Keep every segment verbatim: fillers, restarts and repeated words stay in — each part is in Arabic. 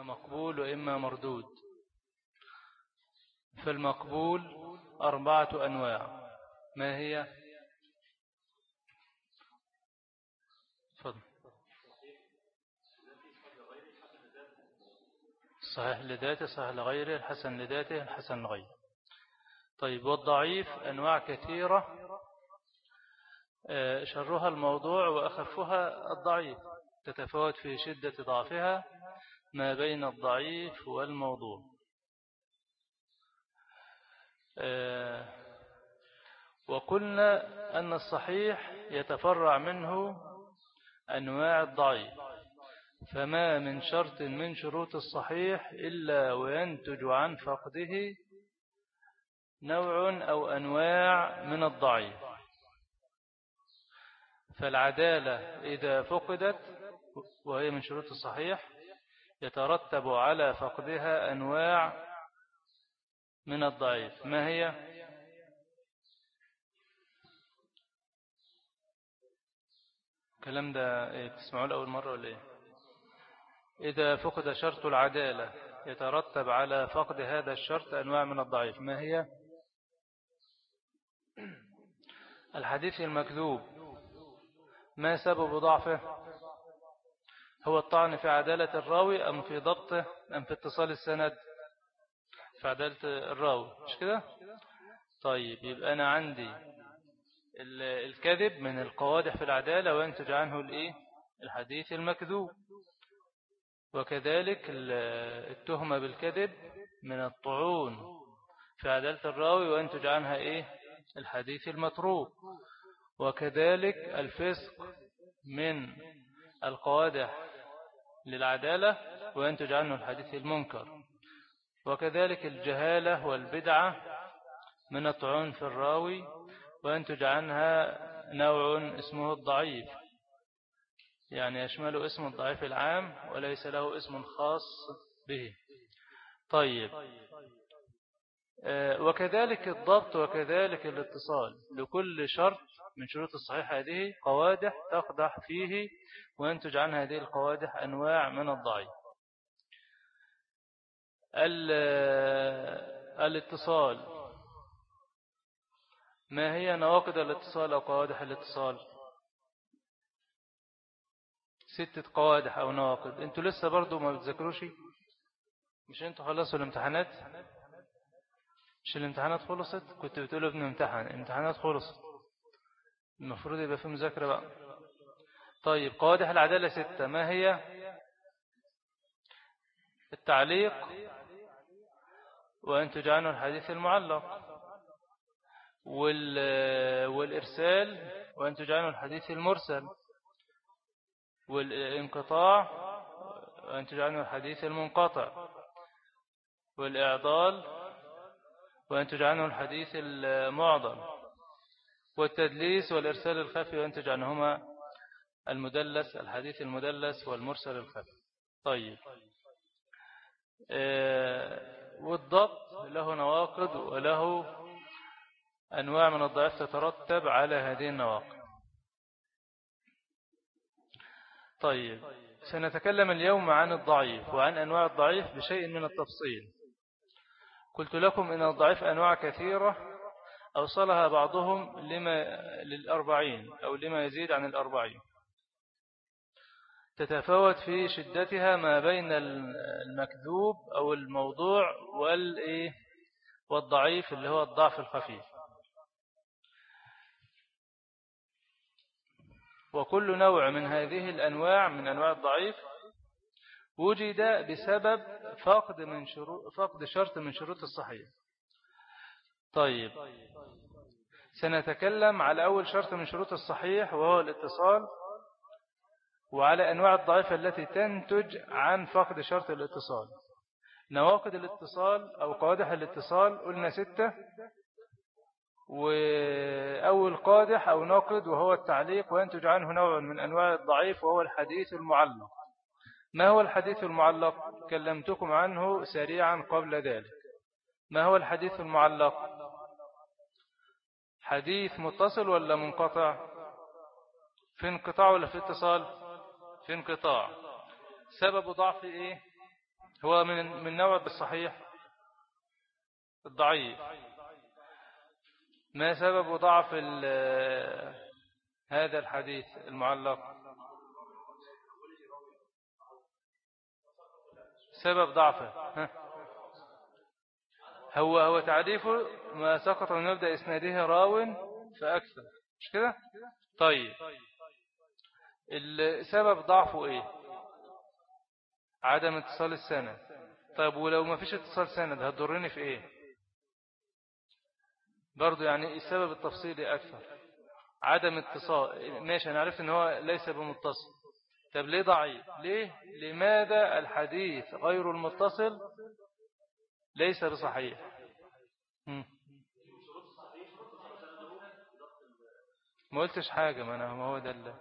مقبول وإما مردود. فالمقبول أربعة أنواع. ما هي؟ فضل. صحيح لذاته، صحيح لغيره، الحسن لذاته، الحسن لغيره. طيب، والضعيف أنواع كثيرة، شرها الموضوع وأخفها الضعيف، تتفاوت في شدة ضعفها ما بين الضعيف والموضوع. وقلنا أن الصحيح يتفرع منه أنواع الضعيف، فما من شرط من شروط الصحيح إلا وينتج عن فقده نوع أو أنواع من الضعيف. فالعدالة إذا فقدت وهي من شروط الصحيح يترتب على فقدها أنواع من الضعيف. ما هي؟ الكلام ده إيه؟ بتسمعوه لأول مرة ولا إيه؟ إذا فقد شرط العدالة يترتب على فقد هذا الشرط أنواع من الضعيف. ما هي؟ الحديث المكذوب ما سبب ضعفه؟ هو الطعن في عدالة الراوي أم في ضبطه أم في اتصال السند؟ في عدالة الراوي، مش كده؟ طيب، يبقى أنا عندي الكذب من القوادح في العدالة وينتج عنه الإيه؟ الحديث المكذوب. وكذلك التهمة بالكذب من الطعون في عدالة الراوي وينتج عنها إيه؟ الحديث المتروك. وكذلك الفسق من القوادح للعدالة وينتج عنه الحديث المنكر. وكذلك الجهالة والبدعة من الطعون في الراوي وينتج عنها نوع اسمه الضعيف، يعني يشمل اسم الضعيف العام وليس له اسم خاص به. طيب، وكذلك الضبط وكذلك الاتصال، لكل شرط من شروط الصحيح هذه قوادح تقدح فيه وينتج عن هذه القوادح أنواع من الضعيف. الاتصال، ما هي نواقض الاتصال أو قوادح الاتصال؟ ستة قوادح أو نواقض. انتوا لسه برضو ما بتذكروش؟ مش انتوا خلصوا الامتحانات؟ مش الامتحانات خلصت؟ كنت بتقولوا ابن امتحان، امتحانات خلصت، المفروض يبقى في مذاكرة بقى. طيب، قوادح العدالة ستة. ما هي؟ التعليق وينتج عنه الحديث المعلق، والإرسال وينتج عنه الحديث المرسل، والانقطاع وينتج عنه الحديث المنقطع، والإعضال وينتج عنه الحديث المعضل، والتدليس والإرسال الخفي وينتج عنهما المدلس، الحديث المدلس والمرسل الخفي. طيب، والضبط له نواقض وله أنواع من الضعف تترتب على هذه النواقض. طيب، سنتكلم اليوم عن الضعيف وعن أنواع الضعيف بشيء من التفصيل. قلت لكم إن الضعيف أنواع كثيرة أوصلها بعضهم لما للأربعين أو لما يزيد عن الأربعين، تتفاوت في شدتها ما بين المكذوب أو الموضوع والضعيف اللي هو الضعف الخفيف. وكل نوع من هذه الأنواع من أنواع الضعيف وجد بسبب فقد من شروط فقد شرط من شروط الصحيح. طيب، سنتكلم على أول شرط من شروط الصحيح وهو الاتصال، وعلى أنواع الضعيف التي تنتج عن فقد شرط الاتصال. نواقض الاتصال أو قوادح الاتصال قلنا ستة، وأول قادح أو ناقض وهو التعليق وينتج عنه نوع من أنواع الضعيف وهو الحديث المعلق. ما هو الحديث المعلق؟ كلمتكم عنه سريعا قبل ذلك. ما هو الحديث المعلق؟ حديث متصل ولا منقطع؟ في انقطاع ولا في اتصال؟ في انقطاع. سبب ضعف إيه؟ هو من من نوع بالصحيح الضعيف. ما سبب ضعف هذا الحديث المعلق؟ سبب ضعفه ها؟ هو هو تعريفه ما سقط من مبدأ إسناده راو فأكثر، مش كده؟ طيب السبب ضعفه إيه؟ عدم اتصال السند. طيب ولو ما فيش اتصال سند هتضرني في إيه؟ برضو يعني السبب التفصيلي أكثر. عدم اتصال، ماشي أنا عرفت إن هو ليس بمتصل. طب ليه ضعيف؟ ليه؟ لماذا الحديث غير المتصل ليس بصحيح؟ هم. ما قلتش حاجة، ما أنا ما هو ده اللي.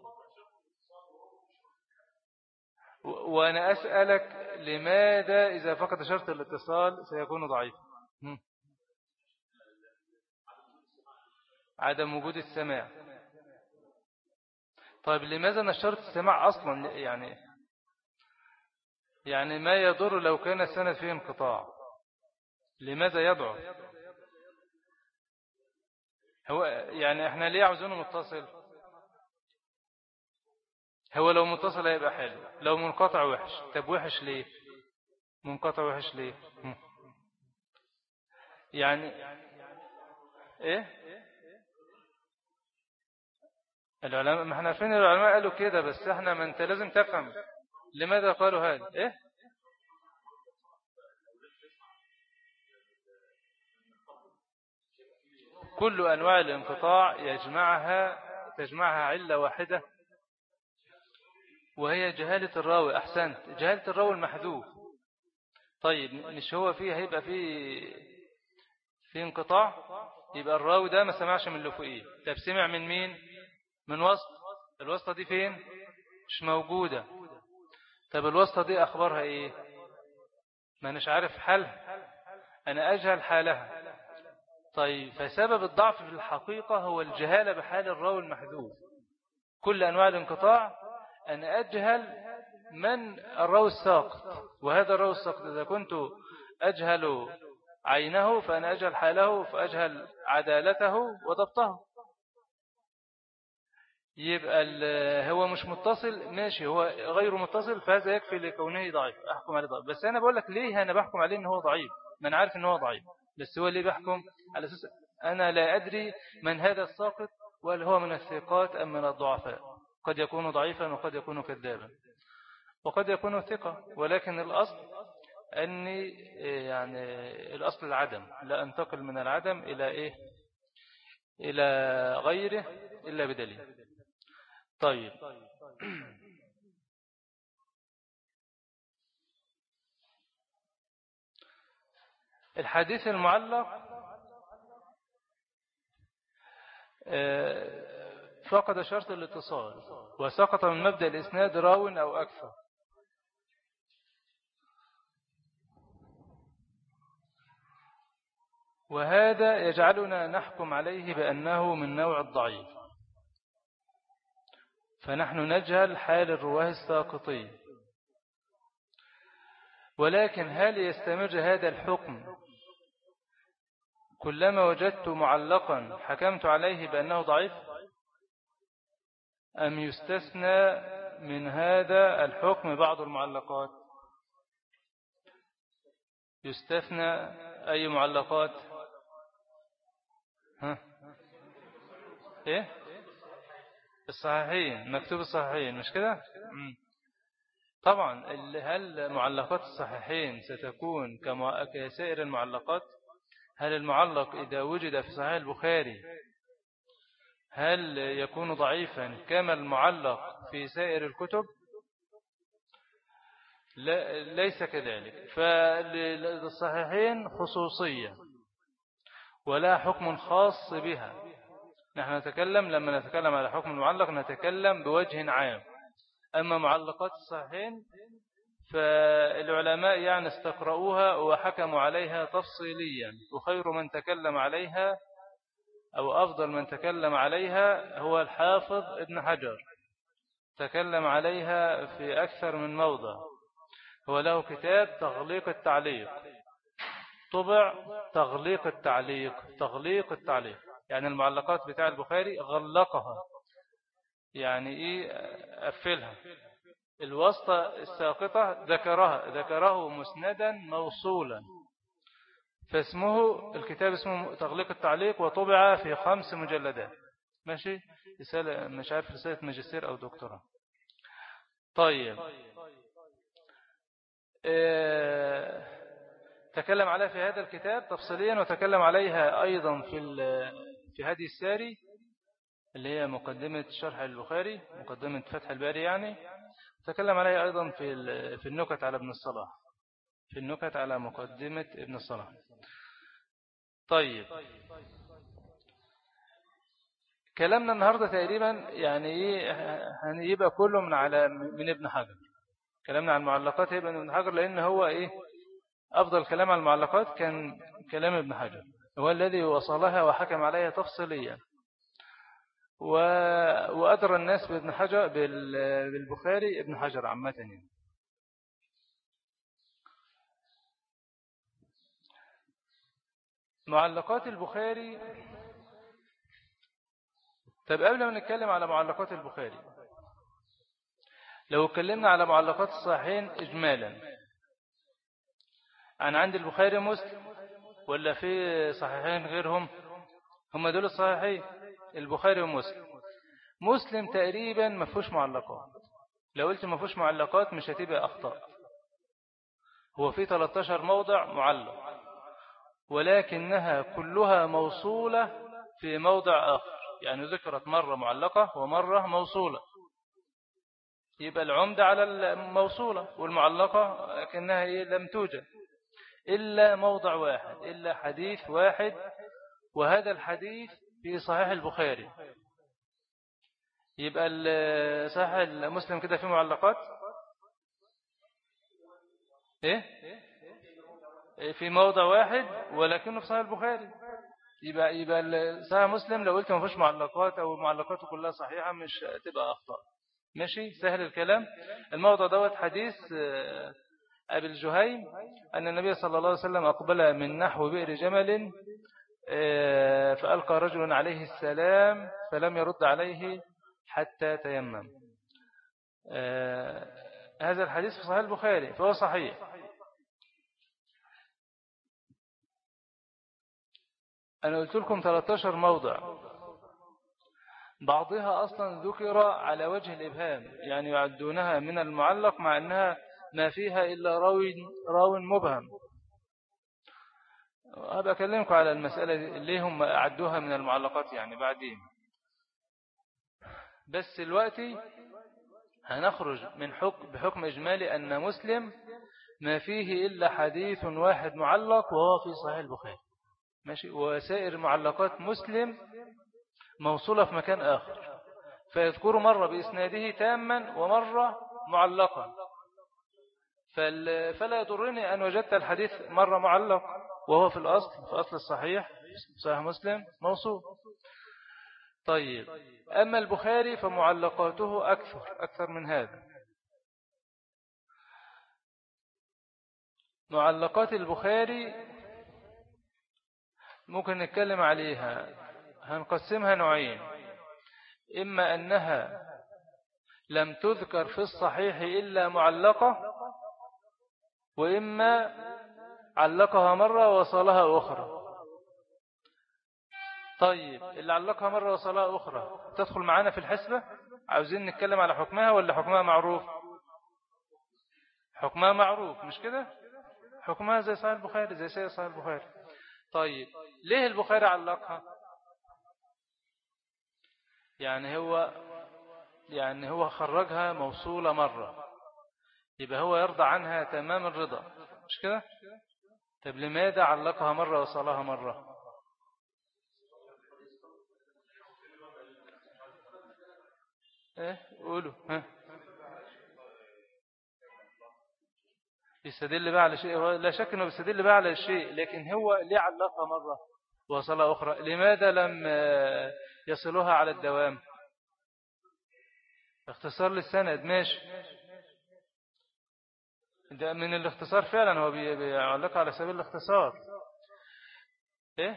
وأنا أسألك لماذا إذا فقد شرط الاتصال سيكون ضعيف؟ هم. عدم وجود السماع. طيب لماذا نشرت السماع أصلا؟ يعني يعني ما يضر لو كان السند فيه انقطاع؟ لماذا يضعف؟ هو يعني احنا ليه عاوزينه متصل؟ هو لو متصل هيبقى حلو، لو منقطع وحش. طب وحش ليه؟ منقطع وحش ليه؟ هم. يعني ايه العلماء، ما احنا عارفين العلماء قالوا كده، بس احنا ما انت لازم تفهم لماذا قالوا هذا. ايه كل انواع الانقطاع يجمعها تجمعها علة واحدة، وهي جهالة الراوي. احسنت، جهالة الراوي المحذوف. طيب مش هو فيه هيبقى فيه في انقطاع؟ يبقى الراوي ده ما سمعش من اللي فوقيه. طب سمع من مين؟ من وسط. الواسطة دي فين؟ مش موجودة. طب الواسطة دي أخبارها إيه؟ ما أناش عارف حالها، أنا أجهل حالها. طيب فسبب الضعف في الحقيقة هو الجهالة بحال الراوي المحذوف. كل أنواع الانقطاع أن أجهل من الراوي الساقط، وهذا الراوي الساقط إذا كنت أجهل عينه فأنا أجهل حاله، فأجهل عدالته وضبطه. يبقى هو مش متصل، ماشي، هو غير متصل، فهذا يكفي لكونه ضعيف أحكم عليه ضعيف. بس أنا بقول لك ليه أنا بحكم عليه أنه ضعيف؟ ما أنا عارف أنه ضعيف، بس هو ليه بحكم على أساس أنا لا أدري من هذا الساقط، وهل هو من الثقات أم من الضعفاء. قد يكون ضعيفا وقد يكون كذابا وقد يكون ثقة، ولكن الأصل أني يعني الأصل العدم، لا أنتقل من العدم إلى إيه؟ إلى غيره إلا بدليل. طيب الحديث المعلق فقد شرط الاتصال وسقط من مبدأ الإسناد راو أو أكثر. وهذا يجعلنا نحكم عليه بأنه من نوع الضعيف، فنحن نجهل حال الرواه الساقطين. ولكن هل يستمر هذا الحكم كلما وجدت معلقا حكمت عليه بأنه ضعيف، أم يستثنى من هذا الحكم بعض المعلقات؟ يستثنى أي معلقات؟ ها؟ إيه؟ الصحيحين، مكتوب الصحيحين مش كده؟ طبعا هل معلقات الصحيحين ستكون كسائر المعلقات؟ هل المعلق إذا وجد في صحيح البخاري هل يكون ضعيفا كما المعلق في سائر الكتب؟ لا، ليس كذلك. فللصحيحين خصوصية ولا حكم خاص بها. نحن نتكلم لما نتكلم على حكم المعلق نتكلم بوجه عام. أما معلقات الصحيحين فالعلماء يعني استقرؤوها وحكموا عليها تفصيليا، وخير من تكلم عليها أو أفضل من تكلم عليها هو الحافظ ابن حجر، تكلم عليها في أكثر من موضع. هو له كتاب تغليق التعليق، طبع تغليق التعليق، تغليق التعليق يعني المعلقات بتاع البخاري غلقها، يعني إيه؟ أفلها. الواسطة الساقطة ذكرها، ذكره مسندا موصولا، فاسمه الكتاب اسمه تغليق التعليق، وطبع في خمس مجلدات. ماشي، رسالة مش عارف رسالة ماجستير أو دكتوراه. طيب اه تكلم عليها في هذا الكتاب تفصيليا، وتكلم عليها أيضا في في هدي الساري اللي هي مقدمة شرح البخاري، مقدمة فتح الباري يعني. تكلم عليها أيضا في في النكت على ابن الصلاح، في النكت على مقدمة ابن الصلاح. طيب كلامنا النهاردة تقريبا يعني ايه، هيبقى كله من على من ابن حجر. كلامنا عن المعلقات هيبقى من ابن حجر، لأن هو ايه أفضل كلام عن المعلقات كان كلام ابن حجر، هو الذي وصلها وحكم عليها تفصيليا، وأدرى الناس بابن حجر بالبخاري ابن حجر عامة يعني. معلقات البخاري. طب قبل ما نتكلم على معلقات البخاري، لو اتكلمنا على معلقات الصحيحين إجمالا، أنا عندي البخاري مسلم ولا في صحيحين غيرهم؟ هم دول الصحيحين، البخاري ومسلم. مسلم تقريبا ما فيهوش معلقات، لو قلت ما فيهوش معلقات مش هتبقى أخطاء. هو في ثلاثة عشر موضع معلق، ولكنها كلها موصولة في موضع آخر، يعني ذكرت مرة معلقة ومرة موصولة، يبقى العمدة على الموصولة، والمعلقة كأنها إيه لم توجد إلا موضع واحد، إلا حديث واحد، وهذا الحديث في صحيح البخاري. يبقى صحيح المسلم كده في معلقات إيه؟ في موضع واحد ولكنه في صحيح البخاري. يبقى يبقى صحيح مسلم لو قلت ما فيش معلقات أو معلقاته كلها صحيحة مش تبقى أخطاء. ماشي، سهل الكلام. الموضع دوت حديث أبي الجهيم أن النبي صلى الله عليه وسلم أقبل من نحو بئر جمل، فألقى رجل عليه السلام فلم يرد عليه حتى تيمم. هذا الحديث في صحيح البخاري فهو صحيح. أنا قلت لكم ثلاثة عشر موضع، بعضها أصلا ذكر على وجه الإبهام، يعني يعدونها من المعلق مع أنها ما فيها إلا راوي راو مبهم. أبقى أكلمكم على المسألة اللي هم أعدوها من المعلقات يعني بعدين، بس دلوقتي هنخرج من حكم بحكم إجمالي أن مسلم ما فيه إلا حديث واحد معلق وهو في صحيح البخاري. ماشي، وسائر معلقات مسلم موصولة في مكان آخر، فيذكر مرة بإسناده تاما ومرة معلقا، فلا يضرني أن وجدت الحديث مرة معلق وهو في الأصل في أصل الصحيح صحيح مسلم موصول. طيب أما البخاري فمعلقاته أكثر أكثر من هذا. معلقات البخاري ممكن نتكلم عليها، هنقسمها نوعين: إما أنها لم تذكر في الصحيح إلا معلقة، وإما علقها مرة وصلها أخرى. طيب اللي علقها مرة وصلها أخرى تدخل معانا في الحسبة؟ عاوزين نتكلم على حكمها ولا حكمها معروف؟ حكمها معروف مش كده؟ حكمها زي صحيح البخاري، زي سيد صحيح البخاري. طيب ليه البخاري علقها؟ يعني هو يعني هو خرجها موصولة مرة، يبقى هو يرضى عنها تمام الرضا مش كده؟ طب لماذا علقها مرة وصلها مرة؟ ايه قولوا ها. يستدل بقى على شيء، لا شك انه بيستدل بقى على شيء، لكن هو ليه علقها مرة وصلها أخرى؟ لماذا لم يصلها على الدوام؟ اختصار للسند ماشي. ده من الاختصار فعلا، هو بيعلق على سبيل الاختصار. إيه؟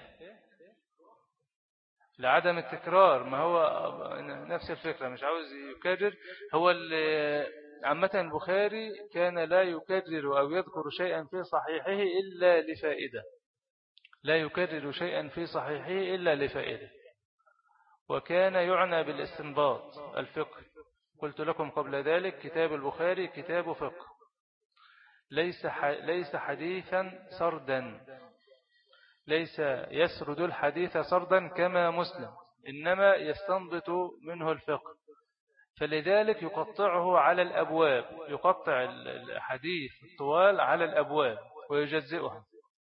لعدم التكرار، ما هو نفس الفكرة، مش عاوز يكرر. هو عامة البخاري كان لا يكرر أو يذكر شيئا في صحيحه إلا لفائدة، لا يكرر شيئا في صحيحه إلا لفائدة، وكان يعنى بالاستنباط الفقه. قلت لكم قبل ذلك كتاب البخاري كتاب فقه، ليس ليس حديثا سردا، ليس يسرد الحديث سردا كما مسلم، إنما يستنبط منه الفقه. فلذلك يقطعه على الأبواب، يقطع الحديث الطوال على الأبواب ويجزئها.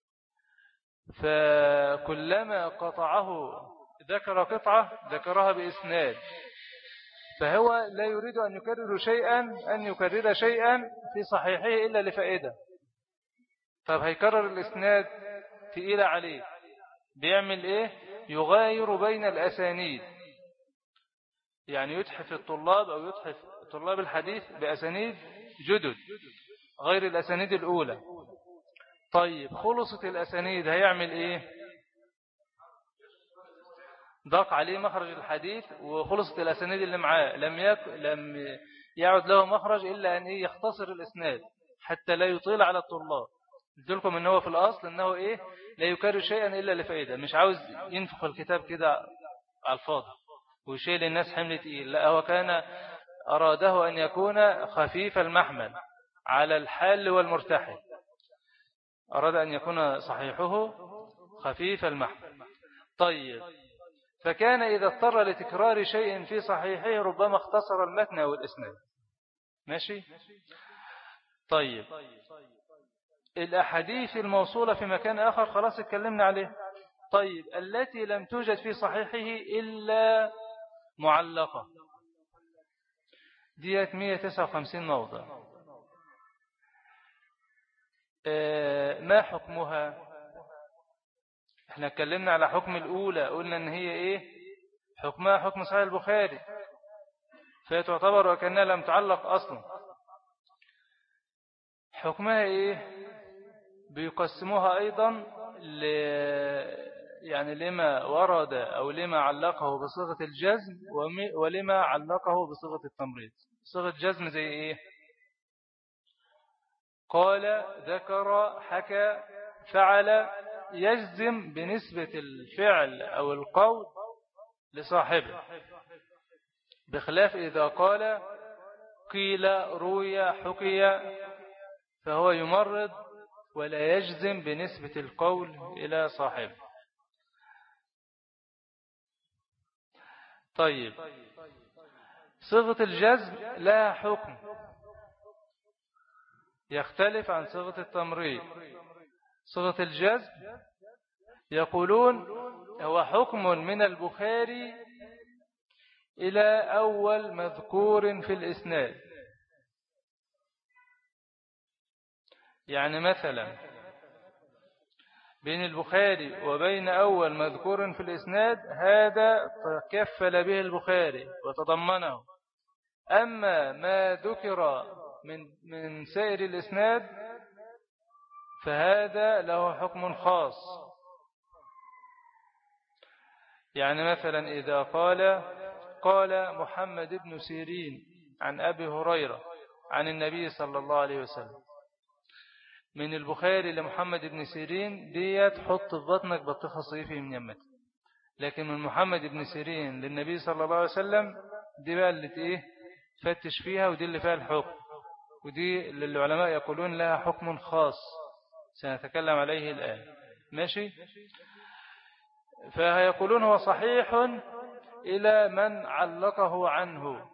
فكلما قطعه ذكر قطعة ذكرها بإسناد، فهو لا يريد أن يكرر شيئا أن يكرر شيئا في صحيحه إلا لفائدة. فهيكرر الإسناد تقيل عليه، بيعمل إيه؟ يغاير بين الأسانيد، يعني يتحف الطلاب أو يتحف طلاب الحديث بأسانيد جدد غير الأسانيد الأولى. طيب خلصت الأسانيد هيعمل إيه؟ ضاق عليه مخرج الحديث وخلصت الأسانيد اللي معاه، لم يك... لم يعد له مخرج إلا أن إيه؟ يختصر الإسناد حتى لا يطيل على الطلاب. قلت لكم إن هو في الأصل إنه إيه؟ لا يكرر شيئا إلا لفائدة، مش عاوز ينفخ الكتاب كده على الفاضي ويشيل الناس حمل تقيل، لا، هو كان أراده أن يكون خفيف المحمل على الحال والمرتحل، أراد أن يكون صحيحه خفيف المحمل. طيب، فكان إذا اضطر لتكرار شيء في صحيحه ربما اختصر المتن والإسناد. ماشي؟ طيب، الأحاديث الموصولة في مكان آخر خلاص اتكلمنا عليه. طيب، التي لم توجد في صحيحه إلا معلقة، ديت مئة وتسعة وخمسين موضع، ما حكمها؟ احنا اتكلمنا على حكم الأولى، قلنا ان هي ايه حكمها؟ حكم صحيح البخاري، فتعتبر وكأنها لم تعلق أصلا. حكمها ايه؟ بيقسموها أيضا ل... يعني لما ورد أو لما علقه بصيغة الجزم ولما علقه بصيغة التمريض. صيغة جزم زي ايه؟ قال، ذكر، حكى، فعل، يجزم بنسبة الفعل أو القول لصاحبه، بخلاف إذا قال قيل، روي، حكي، فهو يمرض ولا يجزم بنسبة القول إلى صاحبه. طيب، صيغة الجزم لها حكم يختلف عن صيغة التمريض. صيغة الجزم يقولون هو حكم من البخاري إلى أول مذكور في الإسناد. يعني مثلا بين البخاري وبين أول مذكور في الإسناد هذا تكفل به البخاري وتضمنه، أما ما ذكر من من سائر الإسناد فهذا له حكم خاص. يعني مثلا إذا قال قال محمد بن سيرين عن أبي هريرة عن النبي صلى الله عليه وسلم، من البخاري لمحمد بن سيرين دي تحط في بطنك بطيخة صيفي من يمتها، لكن من محمد بن سيرين للنبي صلى الله عليه وسلم دي بقى اللي ايه فتش فيها، ودي اللي فيها الحكم، ودي اللي العلماء يقولون لها حكم خاص سنتكلم عليه الآن. ماشي؟ فيقولون هو صحيح إلى من علقه عنه،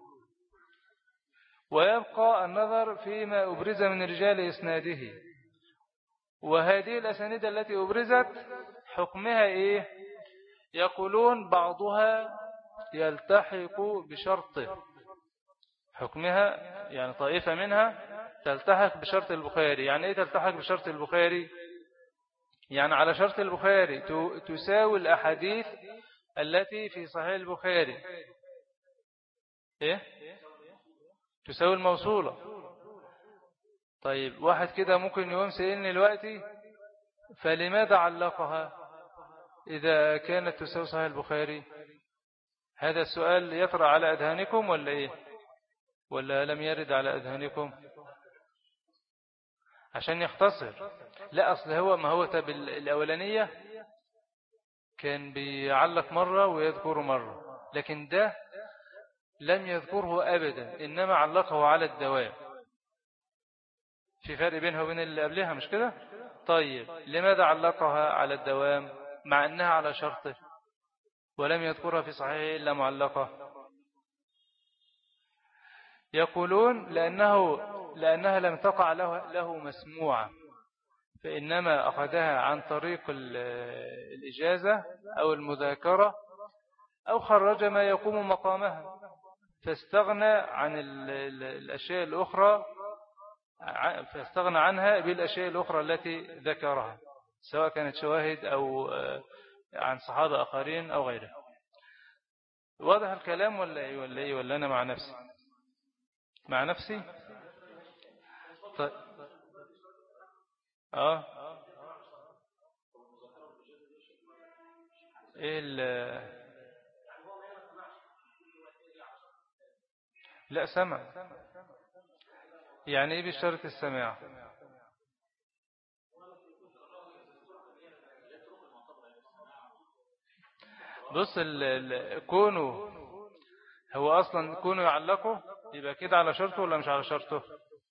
ويبقى النظر فيما أبرز من رجال إسناده. وهذه الأسانيد التي أبرزت حكمها إيه؟ يقولون بعضها يلتحق بشرطه، حكمها يعني طائفة منها تلتحق بشرط البخاري. يعني إيه تلتحق بشرط البخاري؟ يعني على شرط البخاري تساوي الأحاديث التي في صحيح البخاري، إيه؟ تساوي الموصولة. طيب واحد كده ممكن يوم سألني دلوقتي فلماذا علقها إذا كانت تساوي صحيح البخاري؟ هذا السؤال يطرأ على أذهانكم ولا إيه؟ ولا لم يرد على أذهانكم؟ عشان يختصر. لا أصل هو ما هو تب الأولانية كان بيعلق مرة ويذكر مرة، لكن ده لم يذكره أبدا إنما علقه على الدوام. في فرق بينها وبين اللي قبلها مش كده؟ طيب لماذا علقها على الدوام مع أنها على شرطه ولم يذكرها في صحيح إلا معلقة؟ يقولون لأنه لأنها لم تقع له, له مسموعة، فإنما أخذها عن طريق الإجازة أو المذاكرة أو خرج ما يقوم مقامها فاستغنى عن الأشياء الأخرى فاستغنى عنها بالأشياء الأخرى التي ذكرها سواء كانت شواهد أو عن صحابة آخرين أو غيره. واضح الكلام ولا إيه ولا إيه ولا أنا مع نفسي مع نفسي طيب. آه إيه ال لا سمع يعني إيه بشرط السماع؟ بص كونه هو أصلا كونه يعلقه يبقى كده على شرطه ولا مش على شرطه؟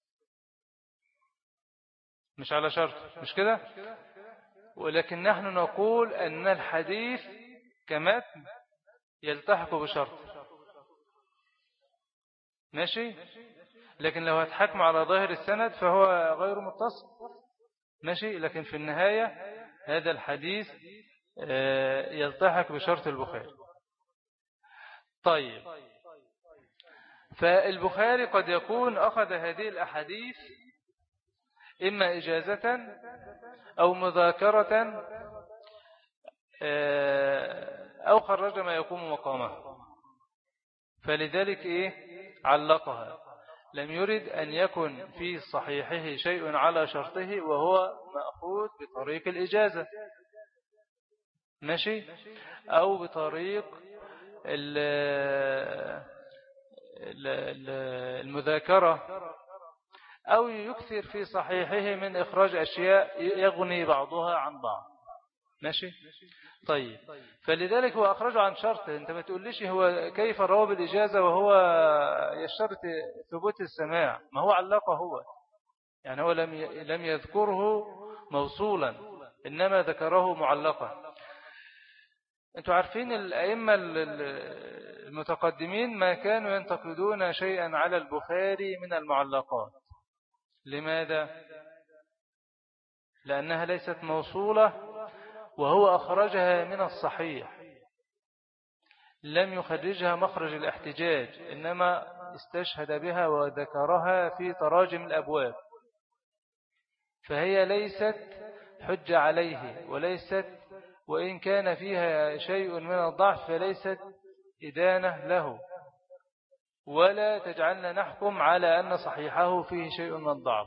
مش على شرطه مش كده؟ ولكن نحن نقول أن الحديث كمتن يلتحق بشرطه ماشي، لكن لو هتحكم على ظاهر السند فهو غير متصل ماشي، لكن في النهاية هذا الحديث يلتحق بشرط البخاري. طيب فالبخاري قد يكون أخذ هذه الأحاديث إما إجازة أو مذاكرة أو خرج ما يقوم مقامه، فلذلك إيه علقها. لم يرد أن يكن في صحيحه شيء على شرطه وهو مأخوذ بطريق الإجازة ماشي، أو بطريق المذاكرة، أو يكثر في صحيحه من إخراج أشياء يغني بعضها عن بعض ماشي. طيب فلذلك هو أخرجه عن شرطه. أنت ما تقوليش هو كيف روى بالإجازة وهو يشترط ثبوت السماع، ما هو علقه هو يعني هو لم لم يذكره موصولا إنما ذكره معلقا. أنتوا عارفين الأئمة المتقدمين ما كانوا ينتقدون شيئا على البخاري من المعلقات. لماذا؟ لأنها ليست موصولة وهو أخرجها من الصحيح، لم يخرجها مخرج الاحتجاج إنما استشهد بها وذكرها في تراجم الأبواب، فهي ليست حجة عليه وليست، وإن كان فيها شيء من الضعف فليست إدانة له، ولا تجعلنا نحكم على أن صحيحه فيه شيء من الضعف.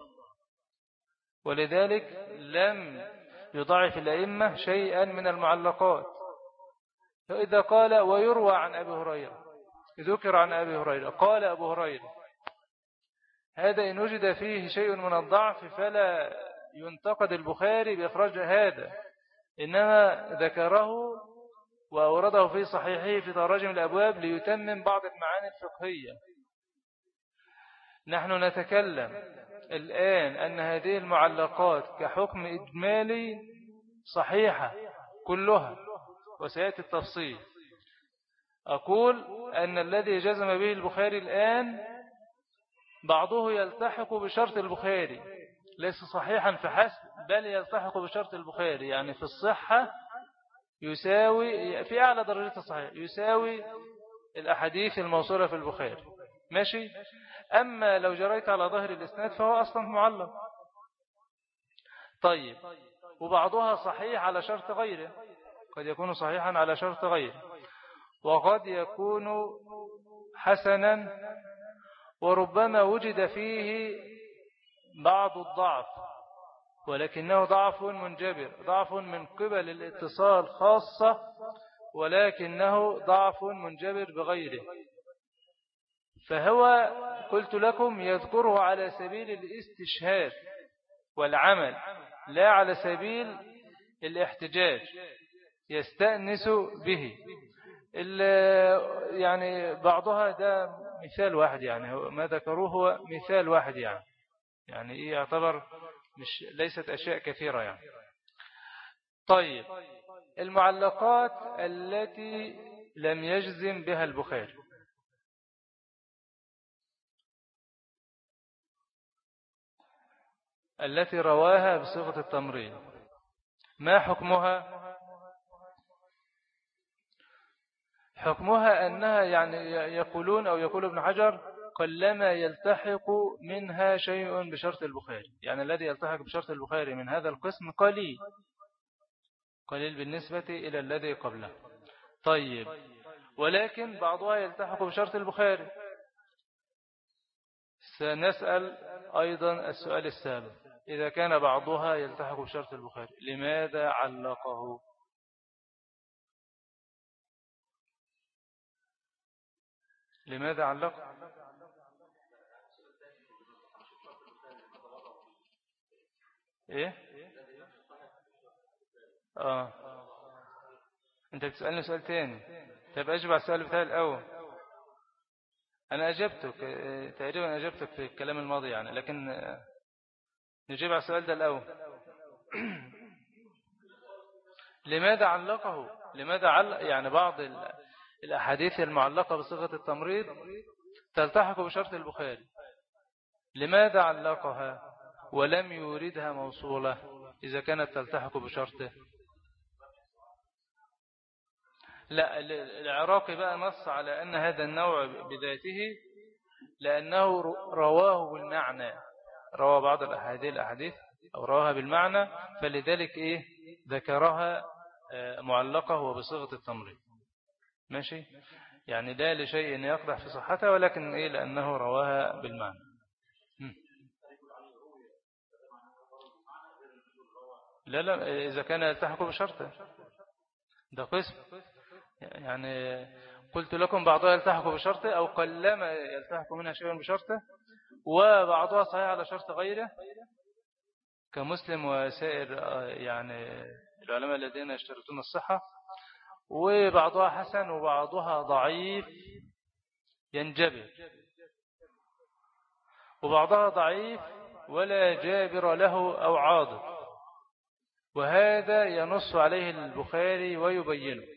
ولذلك لم يضعف الأئمة شيئا من المعلقات. فإذا قال ويروى عن أبي هريرة، ذكر عن أبي هريرة قال أبو هريرة، هذا إن وجد فيه شيء من الضعف فلا ينتقد البخاري بإخراج هذا، إنما ذكره وأورده في صحيحه في تراجم الأبواب ليتمم بعض المعاني الفقهية. نحن نتكلم الآن أن هذه المعلقات كحكم إجمالي صحيحة كلها وسيأتي التفصيل. أقول أن الذي جزم به البخاري الآن بعضه يلتحق بشرط البخاري، ليس صحيحا فحسب بل يلتحق بشرط البخاري، يعني في الصحة يساوي في أعلى درجة الصحيح يساوي الأحاديث الموصولة في البخاري ماشي. أما لو جريت على ظهر الإسناد فهو أصلا معلق. طيب وبعضها صحيح على شرط غيره، قد يكون صحيحا على شرط غيره، وقد يكون حسنا، وربما وجد فيه بعض الضعف، ولكنه ضعف منجبر، ضعف من قبل الاتصال خاصة، ولكنه ضعف منجبر بغيره. فهو قلت لكم يذكره على سبيل الاستشهاد والعمل، لا على سبيل الاحتجاج يستأنس به. يعني بعضها ده مثال واحد، يعني ما ذكروه هو مثال واحد، يعني يعني إيه يعتبر مش ليست أشياء كثيرة يعني. طيب، المعلقات التي لم يجزم بها البخاري، التي رواها بصيغة التمريض، ما حكمها؟ حكمها أنها يعني يقولون أو يقول ابن حجر قلما يلتحق منها شيء بشرط البخاري، يعني الذي يلتحق بشرط البخاري من هذا القسم قليل قليل بالنسبة إلى الذي قبله. طيب، ولكن بعضها يلتحق بشرط البخاري. سنسأل أيضا السؤال السابق، إذا كان بعضها يلتحق بشرط البخاري لماذا علقه؟ لماذا علقه؟ إيه؟ آه أنت بتسألني سؤال تاني. طيب أجب على السؤال بتاعي الأول. أنا أجبتك تقريبا، أجبتك في الكلام الماضي يعني، لكن نجيب على السؤال ده الأول. لماذا علقه؟ لماذا علق؟ يعني بعض الأحاديث المعلقة بصيغة التمريض تلتحق بشرط البخاري، لماذا علقها ولم يوردها موصولة إذا كانت تلتحق بشرطه؟ لا، العراقي بقى نص على أن هذا النوع بذاته لأنه رواه بالمعنى، روى بعض الأحاديث الأحاديث أو رواها بالمعنى، فلذلك إيه ذكرها معلقة وبصيغة التمريض. ماشي، يعني لا لشيء يقدح في صحتها، ولكن إيه لأنه رواها بالمعنى. لا لا، إذا كان يلتحق بشرطه ده قسم، يعني قلت لكم بعضها يلتحق بشرطه أو قلما يلتحق منها شيء بشرطه، وبعضها صحيح على شرط غيره كمسلم وسائر يعني العلماء الذين يشترطون الصحة، وبعضها حسن وبعضها ضعيف ينجبر، وبعضها ضعيف ولا جابر له أو عاضد، وهذا ينص عليه البخاري ويبينه.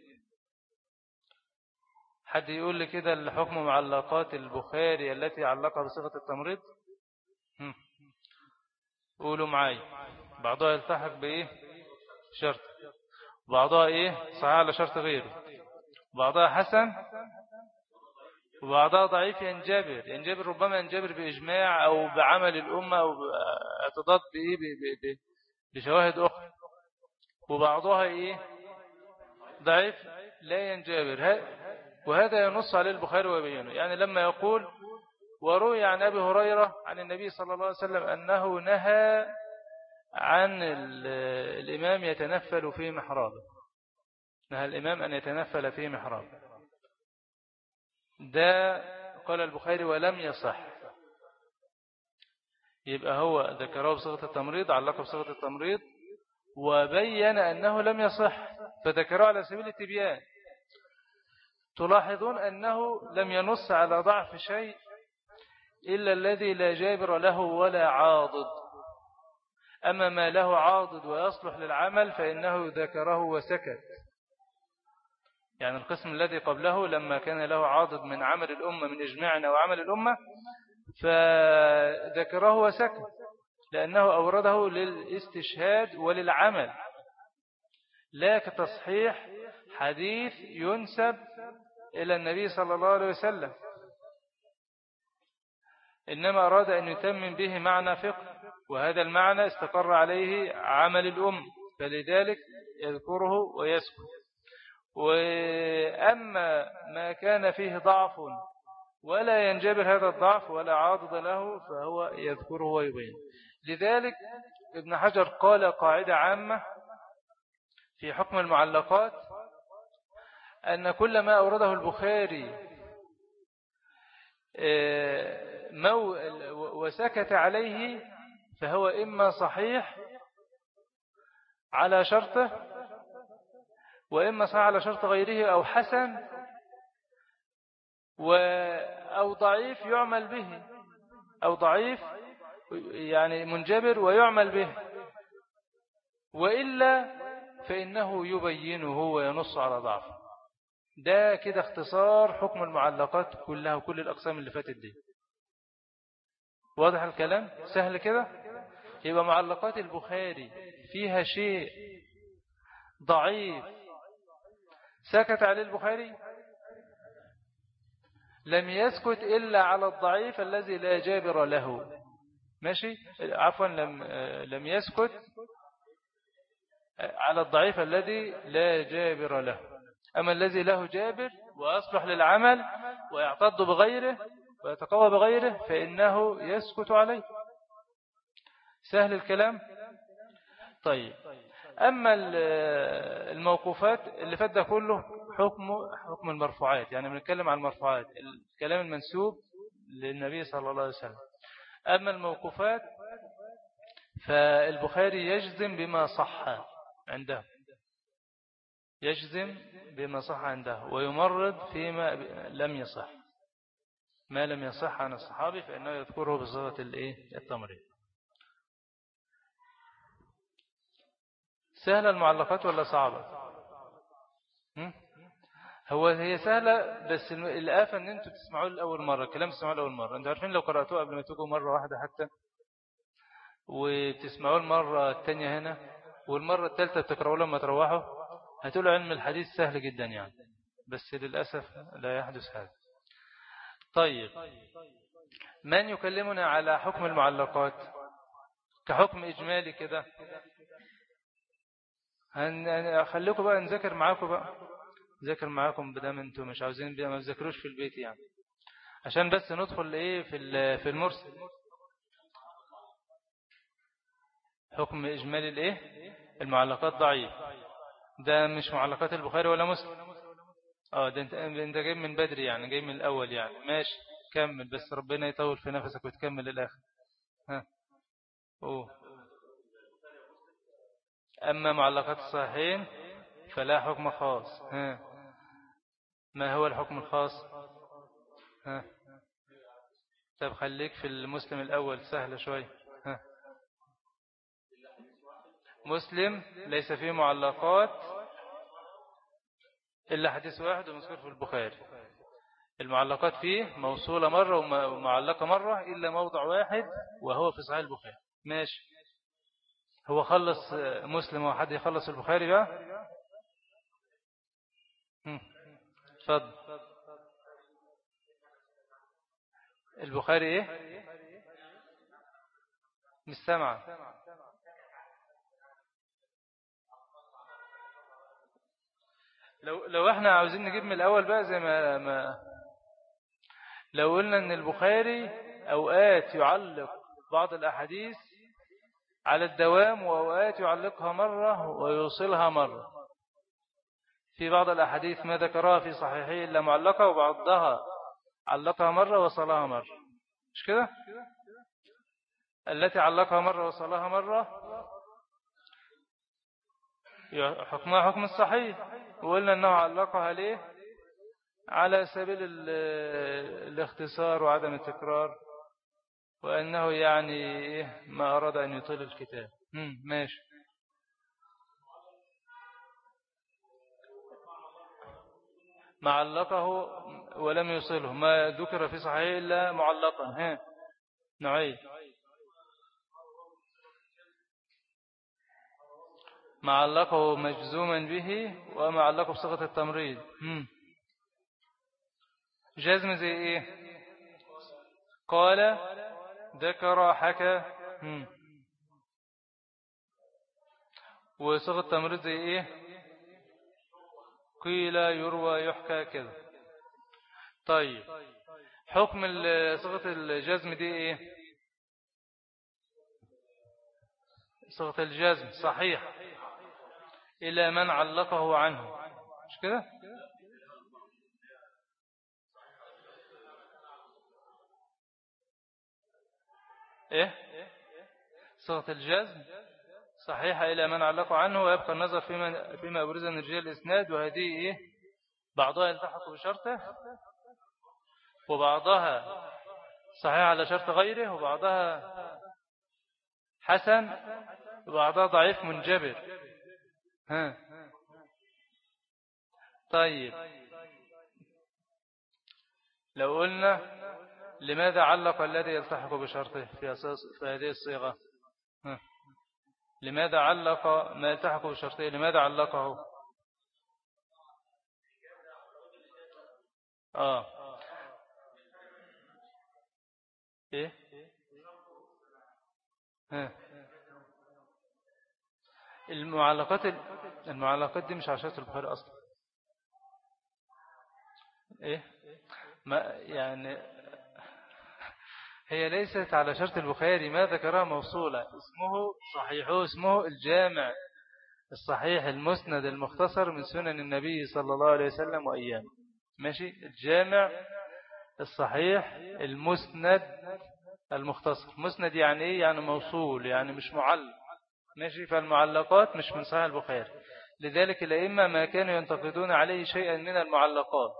حد يقول لي كده الحكم معلقات البخاري التي علقها بصيغة التمريض؟ قولوا معاي. بعضها يلتحق بإيه شرط، بعضها إيه صحيح على شرط غيره، بعضها حسن، وبعضها ضعيف ينجبر. ينجبر ربما ينجبر بإجماع أو بعمل الأمة أو اعتضاد بإيه بشواهد أخرى، وبعضها إيه ضعيف لا ينجبر، وهذا ينص عليه البخاري ويبينه. يعني لما يقول وروي عن أبي هريرة عن النبي صلى الله عليه وسلم أنه نهى عن الإمام يتنفل في محرابه، نهى الإمام أن يتنفل في محرابه، ده قال البخاري ولم يصح. يبقى هو ذكره بصيغة التمريض، علقه بصيغة التمريض وبين أنه لم يصح، فذكره على سبيل التبيان. تلاحظون أنه لم ينص على ضعف شيء إلا الذي لا جابر له ولا عاضد، أما ما له عاضد ويصلح للعمل فإنه ذكره وسكت. يعني القسم الذي قبله لما كان له عاضد من عمل الأمة من إجماعنا وعمل الأمة فذكره وسكت، لأنه أورده للاستشهاد وللعمل، لا كتصحيح حديث ينسب إلى النبي صلى الله عليه وسلم، إنما أراد أن يتمم به معنى فقه، وهذا المعنى استقر عليه عمل الأم، فلذلك يذكره ويسكت. وأما ما كان فيه ضعف ولا ينجبر هذا الضعف ولا عاضد له فهو يذكره ويبين. لذلك ابن حجر قال قاعدة عامة في حكم المعلقات أن كل ما أورده البخاري وسكت عليه فهو إما صحيح على شرطه وإما صحيح على شرط غيره أو حسن أو ضعيف يعمل به أو ضعيف يعني منجبر ويعمل به، وإلا فإنه يبينه وينص على ضعفه. ده كده اختصار حكم المعلقات كلها وكل الأقسام اللي فاتت دي. واضح الكلام؟ سهل كده؟ يبقى معلقات البخاري فيها شيء ضعيف سكت عليه البخاري، لم يسكت إلا على الضعيف الذي لا جابر له. ماشي؟ عفوا لم, لم يسكت على الضعيف الذي لا جابر له، أما الذي له جابر وأصلح للعمل ويعتض بغيره ويتقوى بغيره فإنه يسكت عليه. سهل الكلام؟ طيب، أما الموقوفات اللي فات ده كله حكم حكم المرفوعات، يعني بنتكلم عن المرفوعات، الكلام المنسوب للنبي صلى الله عليه وسلم. أما الموقوفات فالبخاري يجزم بما صح عنده، يجزم بما صح عنده ويمرض فيما لم يصح، ما لم يصح عن الصحابي فإنه يذكره بصيغة التمريض. سهلة المعلقات ولا صعبة؟ هو هي سهلة، بس الآفة أن أنتوا تسمعوا لأول مرة الكلام، تسمعوا لأول مرة. أنتوا عارفين لو قرأتوه قبل ما تجوا مرة واحدة حتى وتسمعوا المرة الثانية هنا والمرة الثالثة تقرأوا لما تروحوا هتقولوا علم الحديث سهل جدا يعني، بس للأسف لا يحدث هذا. طيب، من يكلمنا على حكم المعلقات كحكم إجمالي كده؟ هنخليكم بقى نذاكر معاكم بقى ذاكر معاكم بدام انتم مش عاوزين بقى ما تذاكروش في البيت يعني، عشان بس ندخل ايه في في المرسل. حكم إجمالي الايه؟ المعلقات ضعيف، ده مش معلقات البخاري ولا مسلم. اه ده انت انت جاي من بدري يعني، جاي من الأول يعني. ماشي كمل، بس ربنا يطول في نفسك وتكمل للآخر. ها أوه. أما معلقات الصحيحين فلا حكم خاص. ها ما هو الحكم الخاص؟ ها طب خليك في المسلم الأول، سهلة شوي. ها مسلم ليس فيه معلقات إلا حديث واحد ومذكور في البخاري. المعلقات فيه موصولة مرة ومعلقة مرة إلا موضع واحد وهو في صحيح البخاري. ماشي، هو خلص مسلم وحد يخلص البخاري بقى. اتفضل. البخاري ايه؟ مش سامع. لو لو احنا عاوزين نجيب من الاول بقى زي ما, ما لو قلنا ان البخاري اوقات يعلق بعض الاحاديث على الدوام واوقات يعلقها مرة ويوصلها مرة. في بعض الاحاديث ما ذكرها في صحيحه الا معلقة، وبعضها علقها مرة وصلها مرة، مش كده؟ التي علقها مرة وصلها مرة حكمها حكم الصحيح، وقلنا أنه علقها ليه؟ على سبيل الاختصار وعدم التكرار، وأنه يعني ما أراد أن يطيل الكتاب. ماشي. ما علقه ولم يصله، ما ذكر في صحيح إلا معلقا. ها نوعين: ما علقه مجزوما به وما علقه بصيغة التمريض. جزم زي ايه؟ قال، ذكر، حكى. وصيغة التمريض زي ايه؟ قيل، يروى، يحكى كده. طيب، حكم صيغة الجزم دي ايه؟ صيغة الجزم صحيح إلى من علقه عنه، مش كده؟ إيه صيغة الجزم صحيحة إلى من علقه عنه، ويبقى النظر فيما فيما أبرز من رجال الإسناد، وهذه إيه بعضها يلتحق بشرطه وبعضها صحيح على شرط غيره، وبعضها حسن وبعضها ضعيف منجبر. ها طيب لو قلنا لماذا علق الذي يلتحق بشرطه في أساس في هذه الصيغة؟ ها. لماذا علق ما يلتحق بشرطه؟ لماذا علقه؟ آه إيه ها. المعلقات المعلقات دي مش على شرط البخاري أصلا. إيه ما يعني هي ليست على شرط البخاري، ما ذكرها موصولة، اسمه صحيحه، اسمه الجامع الصحيح المسند المختصر من سنن النبي صلى الله عليه وسلم وأيامه. ماشي، الجامع الصحيح المسند المختصر. مسند يعني إيه؟ يعني موصول، يعني مش معلق. ماشي، فالمعلقات مش من صحيح البخاري، لذلك الأئمة ما كانوا ينتقدون عليه شيئا من المعلقات،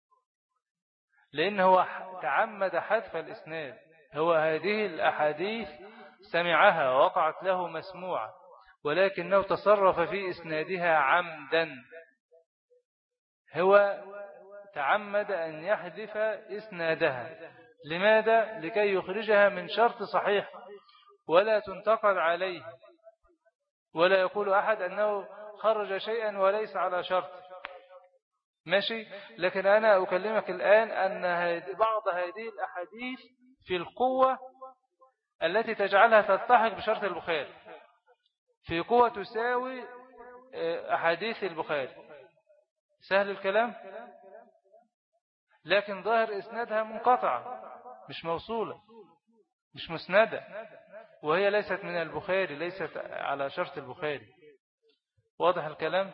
لأنه تعمد حذف الإسناد. هو هذه الأحاديث سمعها ووقعت له مسموعة، ولكنه تصرف في إسنادها عمدا. هو تعمد أن يحذف إسنادها. لماذا؟ لكي يخرجها من شرط صحيح ولا تنتقد عليه، ولا يقول أحد أنه خرج شيئا وليس على شرط. ماشي، لكن أنا أكلمك الآن أن بعض هذه الأحاديث في القوة التي تجعلها تلتحق بشرط البخاري، في قوة تساوي أحاديث البخاري. سهل الكلام، لكن ظاهر إسنادها منقطعة، مش موصولة، مش مسندة، وهي ليست من البخاري، ليست على شرط البخاري. واضح الكلام؟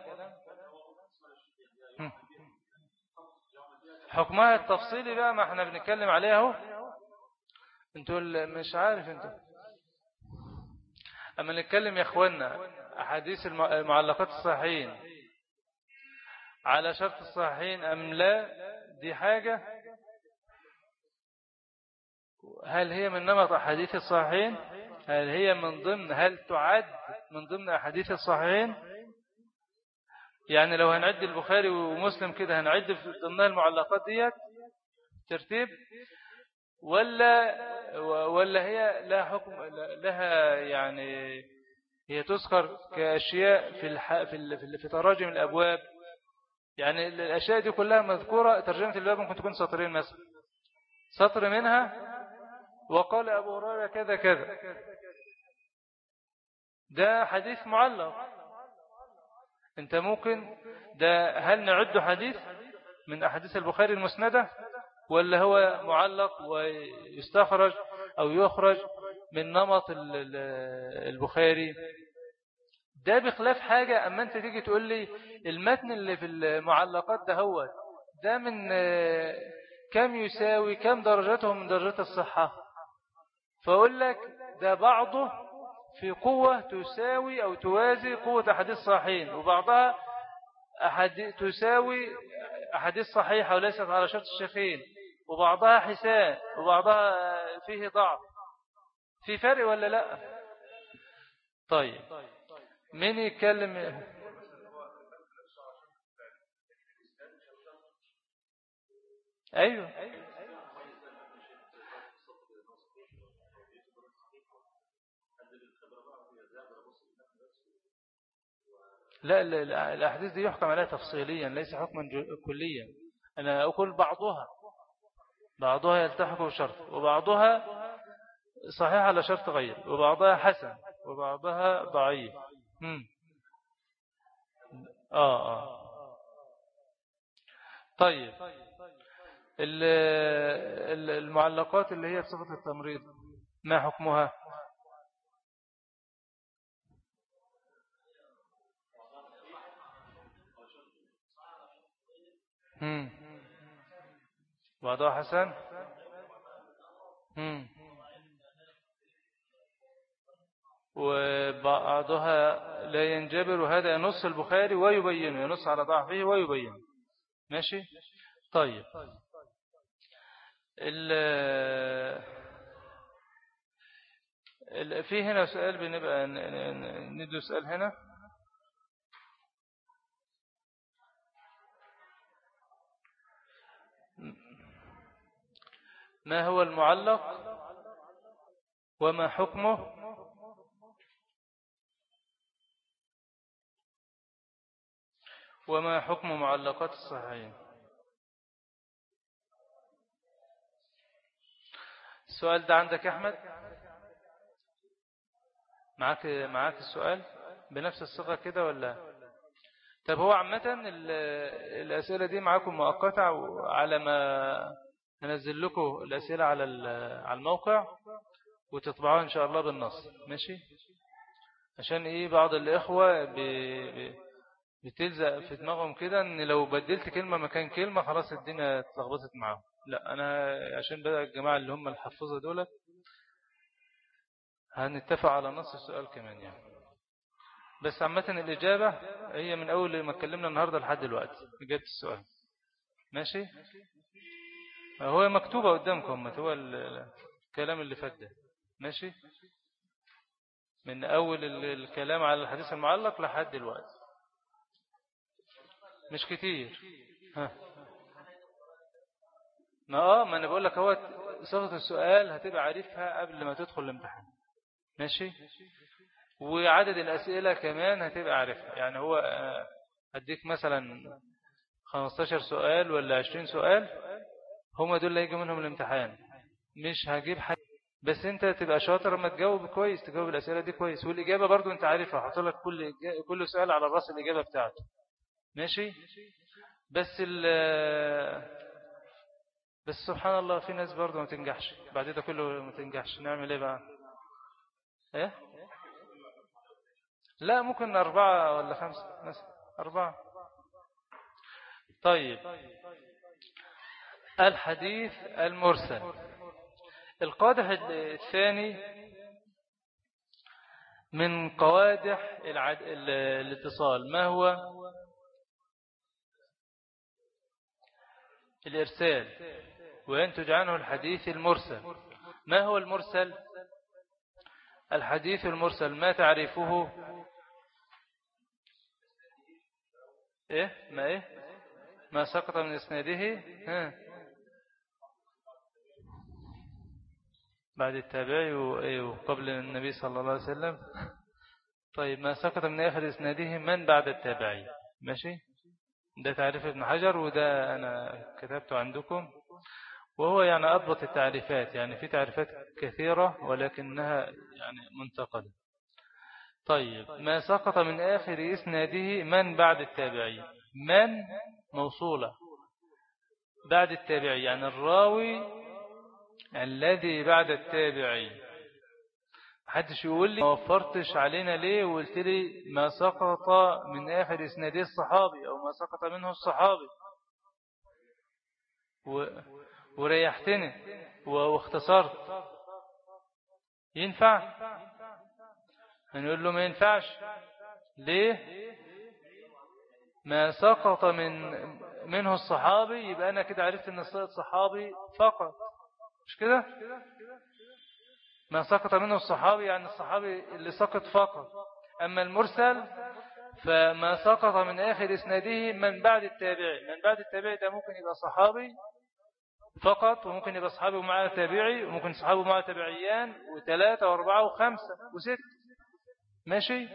حكمها التفصيلي بقى ما احنا بنتكلم عليه اهو. انتوا مش عارف انتوا اما نتكلم يا اخوانا احاديث المعلقات الصحيحين على شرط الصحيحين ام لا، دي حاجة. هل هي من نمط احاديث الصحيحين؟ هل هي من ضمن هل تعد من ضمن احاديث الصحيحين؟ يعني لو هنعد البخاري ومسلم كده هنعد في ضمنها المعلقات ديت ترتيب، ولا ولا هي لها حكم لها، يعني هي تذكر كأشياء في الح... في ال... في تراجم الأبواب. يعني الأشياء دي كلها مذكورة. ترجمة الباب ممكن تكون سطرين مثلا، سطر منها وقال أبو هريرة كذا كذا، ده حديث معلق. انت ممكن ده هل نعد حديث من أحاديث البخاري المسندة، ولا هو معلق ويستخرج أو يخرج من نمط البخاري؟ ده بخلاف حاجة. أما أنت تيجي تقول لي المتن اللي في المعلقات ده هو ده من كم يساوي كم درجته من درجات الصحة، فأقول لك ده بعضه في قوة تساوي أو توازي قوة أحاديث صحيحين، وبعضها أحاديث تساوي أحاديث صحيحة وليست على شرط الشيخين، وبعضها حسان وبعضها فيه ضعف. في فرق ولا لا؟ طيب مين يتكلم؟ أيوه لا، الأحاديث دي يحكم عليها تفصيليا ليس حكما كليا. أنا أقول بعضها بعضها يلتحق بشرط، وبعضها صحيح على شرط غير، وبعضها حسن، وبعضها ضعيف. مم. آه آه طيب المعلقات اللي هي بصفة التمريض ما حكمها؟ هم. بعضها حسن. هم. وبعضها لا ينجبر، وهذا ينص البخاري ويبينه، ينص على ضعفه ويبينه. ماشي. طيب في هنا سؤال بنبقى ندو سؤال هنا. ما هو المعلق وما حكمه؟ وما حكم معلقات الصحيحين؟ السؤال ده عندك يا أحمد؟ معاك معاك السؤال بنفس الصيغة كده ولا؟ طب هو عامة الأسئلة دي معاكم مؤقتة على ما هنزل لكم الأسئلة على على الموقع وتطبعوها إن شاء الله بالنص. ماشي. عشان إيه بعض الإخوة بتلزق في دماغهم كده إن لو بدلت كلمة مكان كلمة خلاص الدنيا اتلخبطت معاهم. لا، أنا عشان بقى الجماعة اللي هم الحفظة دولت هنتفق على نص السؤال كمان يعني. بس عامة الإجابة هي من أول ما اتكلمنا النهاردة لحد دلوقتي إجابة السؤال. ماشي. هو مكتوبة قدامكم هو الكلام اللي فات ده. ماشي. من أول الكلام على الحديث المعلق لحد دلوقتي مش كتير. ها. ما آه ما أنا بقول لك هو صيغة السؤال هتبقى عارفها قبل ما تدخل الامتحان. ماشي. وعدد الأسئلة كمان هتبقى عارفها. يعني هو هديك مثلا خمستاشر سؤال ولا عشرين سؤال، هم دول اللي هيجوا منهم الامتحان. مش هجيب حاجة، بس انت تبقى شاطر لما تجاوب كويس، تجاوب الأسئلة دي كويس. والإجابة برضو انت عارفها، هحط لك كل كل سؤال على الراس الإجابة بتاعته. ماشي. بس ال بس سبحان الله في ناس برضو ما تنجحش بعد ده كله، ما تنجحش. نعمل ايه بقى؟ ايه؟ لا، ممكن أربعة ولا خمسة مثلا. أربعة. طيب الحديث المرسل. القادح الثاني من قوادح العد... الاتصال ما هو؟ الإرسال، وينتج عنه الحديث المرسل. ما هو المرسل؟ الحديث المرسل ما تعرفه؟ إيه؟ ما إيه؟ ما سقط من إسناده ها بعد التابعي وقبل النبي صلى الله عليه وسلم. طيب ما سقط من آخر إسناده من بعد التابعي. ماشي. ده تعريف ابن حجر، وده أنا كتبته عندكم، وهو يعني أضبط التعريفات. يعني في تعريفات كثيرة ولكنها يعني منتقدة. طيب ما سقط من آخر إسناده من بعد التابعي. من موصولة بعد التابعي، يعني الراوي الذي بعد التابعي. محدش يقول لي ما وفرتش علينا ليه وقلت لي ما سقط من آخر إسناده الصحابي أو ما سقط منه الصحابي و... وريحتني واختصرت. ينفع؟ هنقول له ما ينفعش. ليه؟ ما سقط من منه الصحابي يبقى أنا كده عرفت أن الصيغة صحابي فقط، مش كده؟ ما سقط منه الصحابي يعني الصحابي اللي سقط فقط. أما المرسل فما سقط من آخر إسناده من بعد التابعي. من بعد التابعي ده ممكن يبقى صحابي فقط، وممكن يبقى صحابي ومعه تابعي، وممكن صحابي ومعه تابعيان وثلاثة واربعة وخمسة وست. ماشي.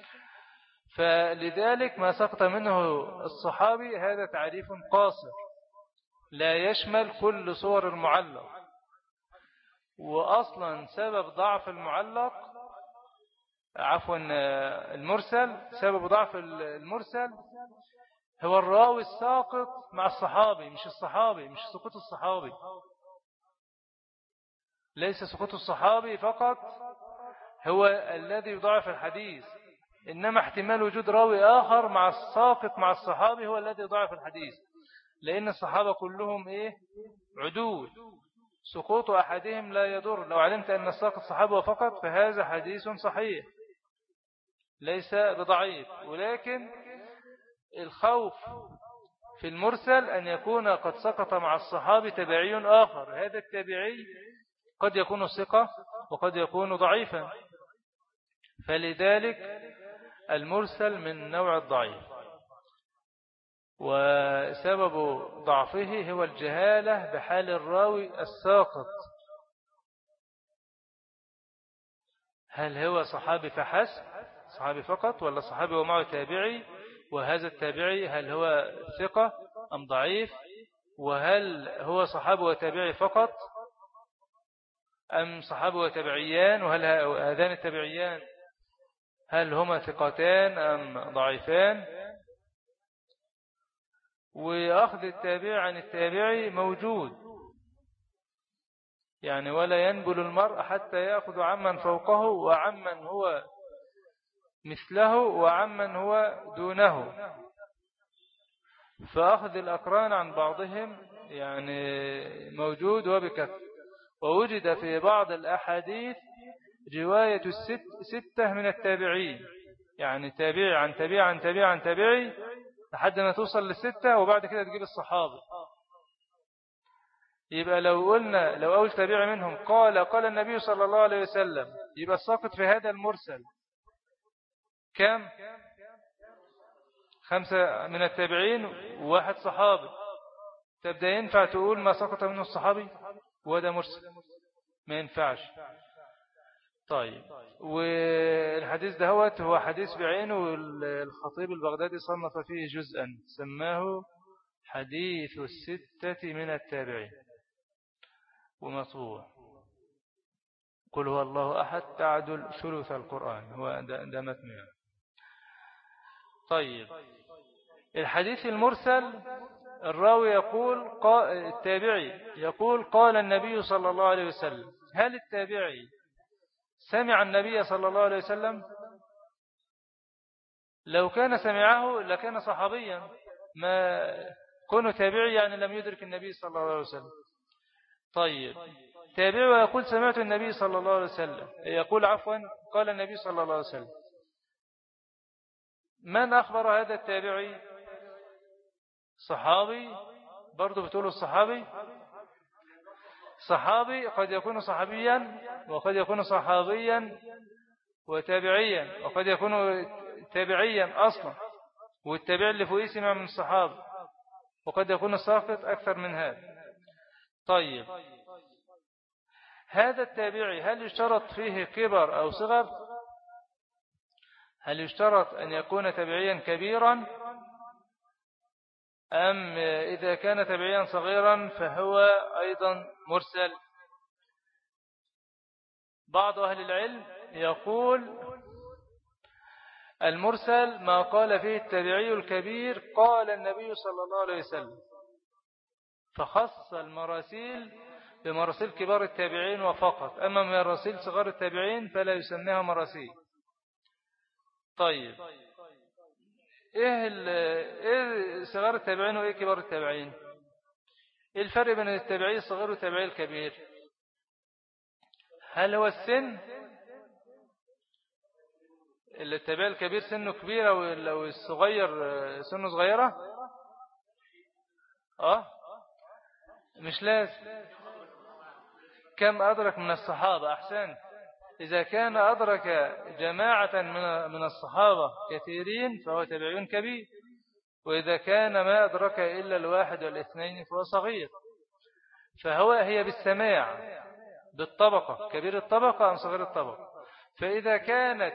فلذلك ما سقط منه الصحابي هذا تعريف قاصر لا يشمل كل صور المعلق. وأصلا سبب ضعف المعلق عفوا المرسل، سبب ضعف المرسل هو الراوي الساقط مع الصحابي، مش الصحابي، مش سقوط الصحابي. ليس سقوط الصحابي فقط هو الذي يضعف الحديث، إنما احتمال وجود راوي آخر مع الساقط مع الصحابي هو الذي يضعف الحديث. لأن الصحابة كلهم إيه عدول، سقوط أحدهم لا يضر. لو علمت أن الساقط صحابة فقط فهذا حديث صحيح ليس بضعيف. ولكن الخوف في المرسل أن يكون قد سقط مع الصحابي تابعي آخر، هذا التابعي قد يكون ثقة وقد يكون ضعيفا، فلذلك المرسل من نوع الضعيف. وسبب ضعفه هو الجهالة بحال الراوي الساقط، هل هو صحابي فحسب، صحابي فقط، ولا صحابي ومعه تابعي، وهذا التابعي هل هو ثقة أم ضعيف، وهل هو صحابي وتابعي فقط أم صحابي وتابعيان، وهل هذان التابعيان هل هما ثقتان أم ضعيفان. وأخذ التابع عن التابعي موجود، يعني ولا ينبل المرء حتى يأخذ عمن فوقه وعمن هو مثله وعمن هو دونه، فأخذ الأقران عن بعضهم يعني موجود وبكثرة. ووجد في بعض الأحاديث رواية الست ستة من التابعين، يعني تابعي عن تابعي عن تابعي عن تابعي لحد ما توصل للستة، وبعد كده تجيب الصحابة. يبقى لو قلنا لو أول تابعي منهم قال قال النبي صلى الله عليه وسلم، يبقى الساقط في هذا المرسل كم؟ خمسة من التابعين وواحد صحابي. تبدأ ينفع تقول ما سقط منه الصحابي وهذا مرسل؟ ما ينفعش. طيب، والحديث ده هو حديث بعينه، الخطيب البغدادي صنف فيه جزءا سماه حديث الستة من التابعين، ومطبوع. قل هو الله أحد تعدل ثلث القرآن، هو ده متن. طيب، الحديث المرسل الراوي يقول قال التابعي يقول قال النبي صلى الله عليه وسلم، هل التابعي سمع النبي صلى الله عليه وسلم؟ لو كان سمعه لكان صحابيا، ما كونه تابعي يعني لم يدرك النبي صلى الله عليه وسلم. طيب، تابعي ويقول سمعت النبي صلى الله عليه وسلم، يقول عفوا قال النبي صلى الله عليه وسلم، من أخبر هذا التابعي؟ صحابي، برضو بتقولوا الصحابي. صحابي قد يكون صحابيا وقد يكون صحابيا وتابعيا، وقد يكون تابعيا أصلا والتابع اللي فوقيه سمع من الصحابة، وقد يكون الساقط أكثر من هذا. طيب، هذا التابعي هل يشترط فيه كبر أو صغر؟ هل يشترط أن يكون تابعيا كبيرا، أم إذا كان تابعيا صغيرا فهو أيضا مرسل؟ بعض أهل العلم يقول المرسل ما قال فيه التابعي الكبير قال النبي صلى الله عليه وسلم، فخص المراسيل بمراسيل كبار التابعين وفقط، أما مراسيل صغار التابعين فلا يسميها مراسيل. طيب، إيه, إيه صغار التابعين وإيه كبار التابعين؟ إيه الفرق بين التابعي الصغير والتابعي الكبير؟ هل هو السن؟ التابعي الكبير سنه كبيرة والصغير سنه صغيرة؟ آه مش لازم. كم أدرك من الصحابة؟ أحسنت. إذا كان أدرك جماعة من الصحابة كثيرين فهو تابعي كبير، وإذا كان ما أدرك إلا الواحد والاثنين فهو صغير. فهو هي بالسماع بالطبقة، كبير الطبقة أم صغير الطبقة. فإذا كانت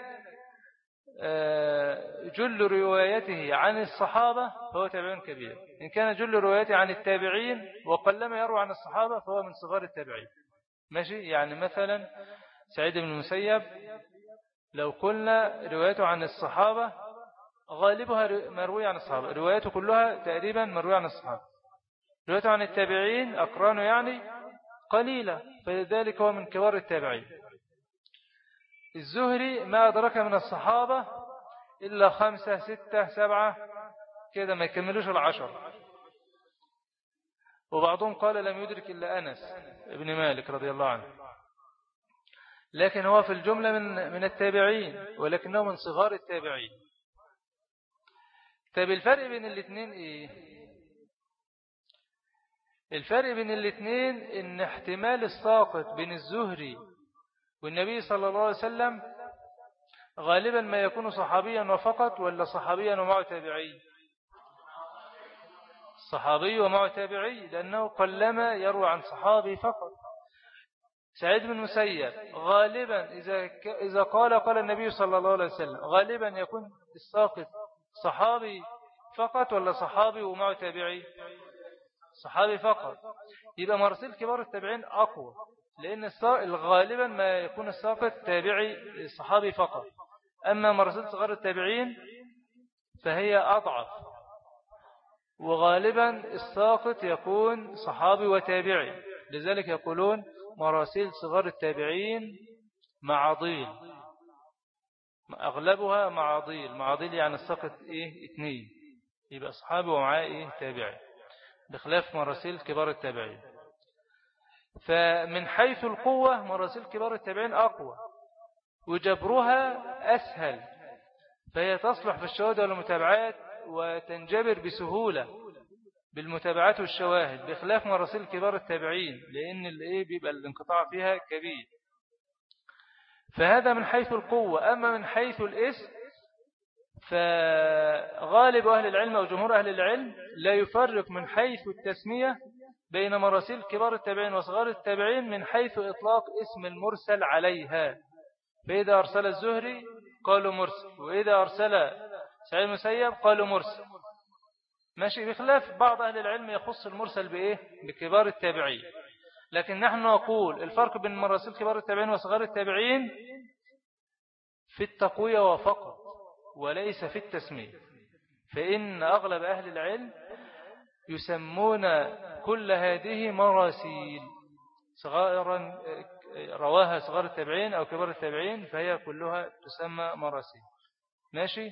جل روايته عن الصحابة فهو تابع كبير، إن كان جل روايته عن التابعين وقلما يروى عن الصحابة فهو من صغار التابعين. ماشي؟ يعني مثلا سعيد بن المسيب لو قلنا روايته عن الصحابة غالبها مروية عن الصحابة، روايته كلها تقريبا مروية عن الصحابة. روايته عن التابعين أقرانه يعني قليلة، فلذلك هو من كبار التابعين. الزهري ما أدرك من الصحابة إلا خمسة ستة سبعة كده، ما يكملوش العشر. وبعضهم قال لم يدرك إلا أنس ابن مالك رضي الله عنه، لكن هو في الجملة من من التابعين، ولكنه من صغار التابعين. طب الفرق بين الاثنين إيه؟ الفرق بين الاثنين إن احتمال الساقط بين الزهري والنبي صلى الله عليه وسلم غالبا ما يكون صحابيا وفقط، ولا صحابيا ومعه تابعي؟ صحابي ومعه تابعي، لأنه قلما يروى عن صحابي فقط. سعيد بن مسيب غالبا إذا إذا قال قال النبي صلى الله عليه وسلم غالبا يكون الساقط صحابي فقط ولا صحابي ومعه تابعي؟ صحابي فقط. يبقى مراسيل كبار التابعين أقوى، لأن غالبا ما يكون الساقط تابعي صحابي فقط. أما مراسيل صغار التابعين فهي أضعف، وغالبا الساقط يكون صحابي وتابعي. لذلك يقولون مراسيل صغار التابعين معاضيل، أغلبها معاضيل. معاضيل يعني الساقط إيه؟ اثنين، يبقى صحابي ومعاه إيه؟ تابعي، بخلاف مراسيل كبار التابعين. فمن حيث القوة مراسيل كبار التابعين أقوى، وجبرها أسهل، فهي تصلح في الشواهد والمتابعات وتنجبر بسهولة بالمتابعات والشواهد، بخلاف مراسيل كبار التابعين، لأن الإيه بيبقى الانقطاع فيها كبير. فهذا من حيث القوة. أما من حيث الاسم فغالب أهل العلم أو جمهور أهل العلم لا يفرق من حيث التسمية بين مراسيل كبار التابعين وصغار التابعين من حيث إطلاق اسم المرسل عليها. فإذا أرسل الزهري قالوا مرسل، وإذا أرسل سعيد المسيب قالوا مرسل، ماشي. بخلاف بعض أهل العلم يخص المرسل بإيه؟ بكبار التابعين. لكن نحن نقول الفرق بين مراسيل كبار التابعين وصغار التابعين في التقوية وفقط، وليس في التسمية. فإن أغلب أهل العلم يسمون كل هذه مراسيل، صغارا رواها صغار التابعين أو كبار التابعين، فهي كلها تسمى مراسيل، ماشي.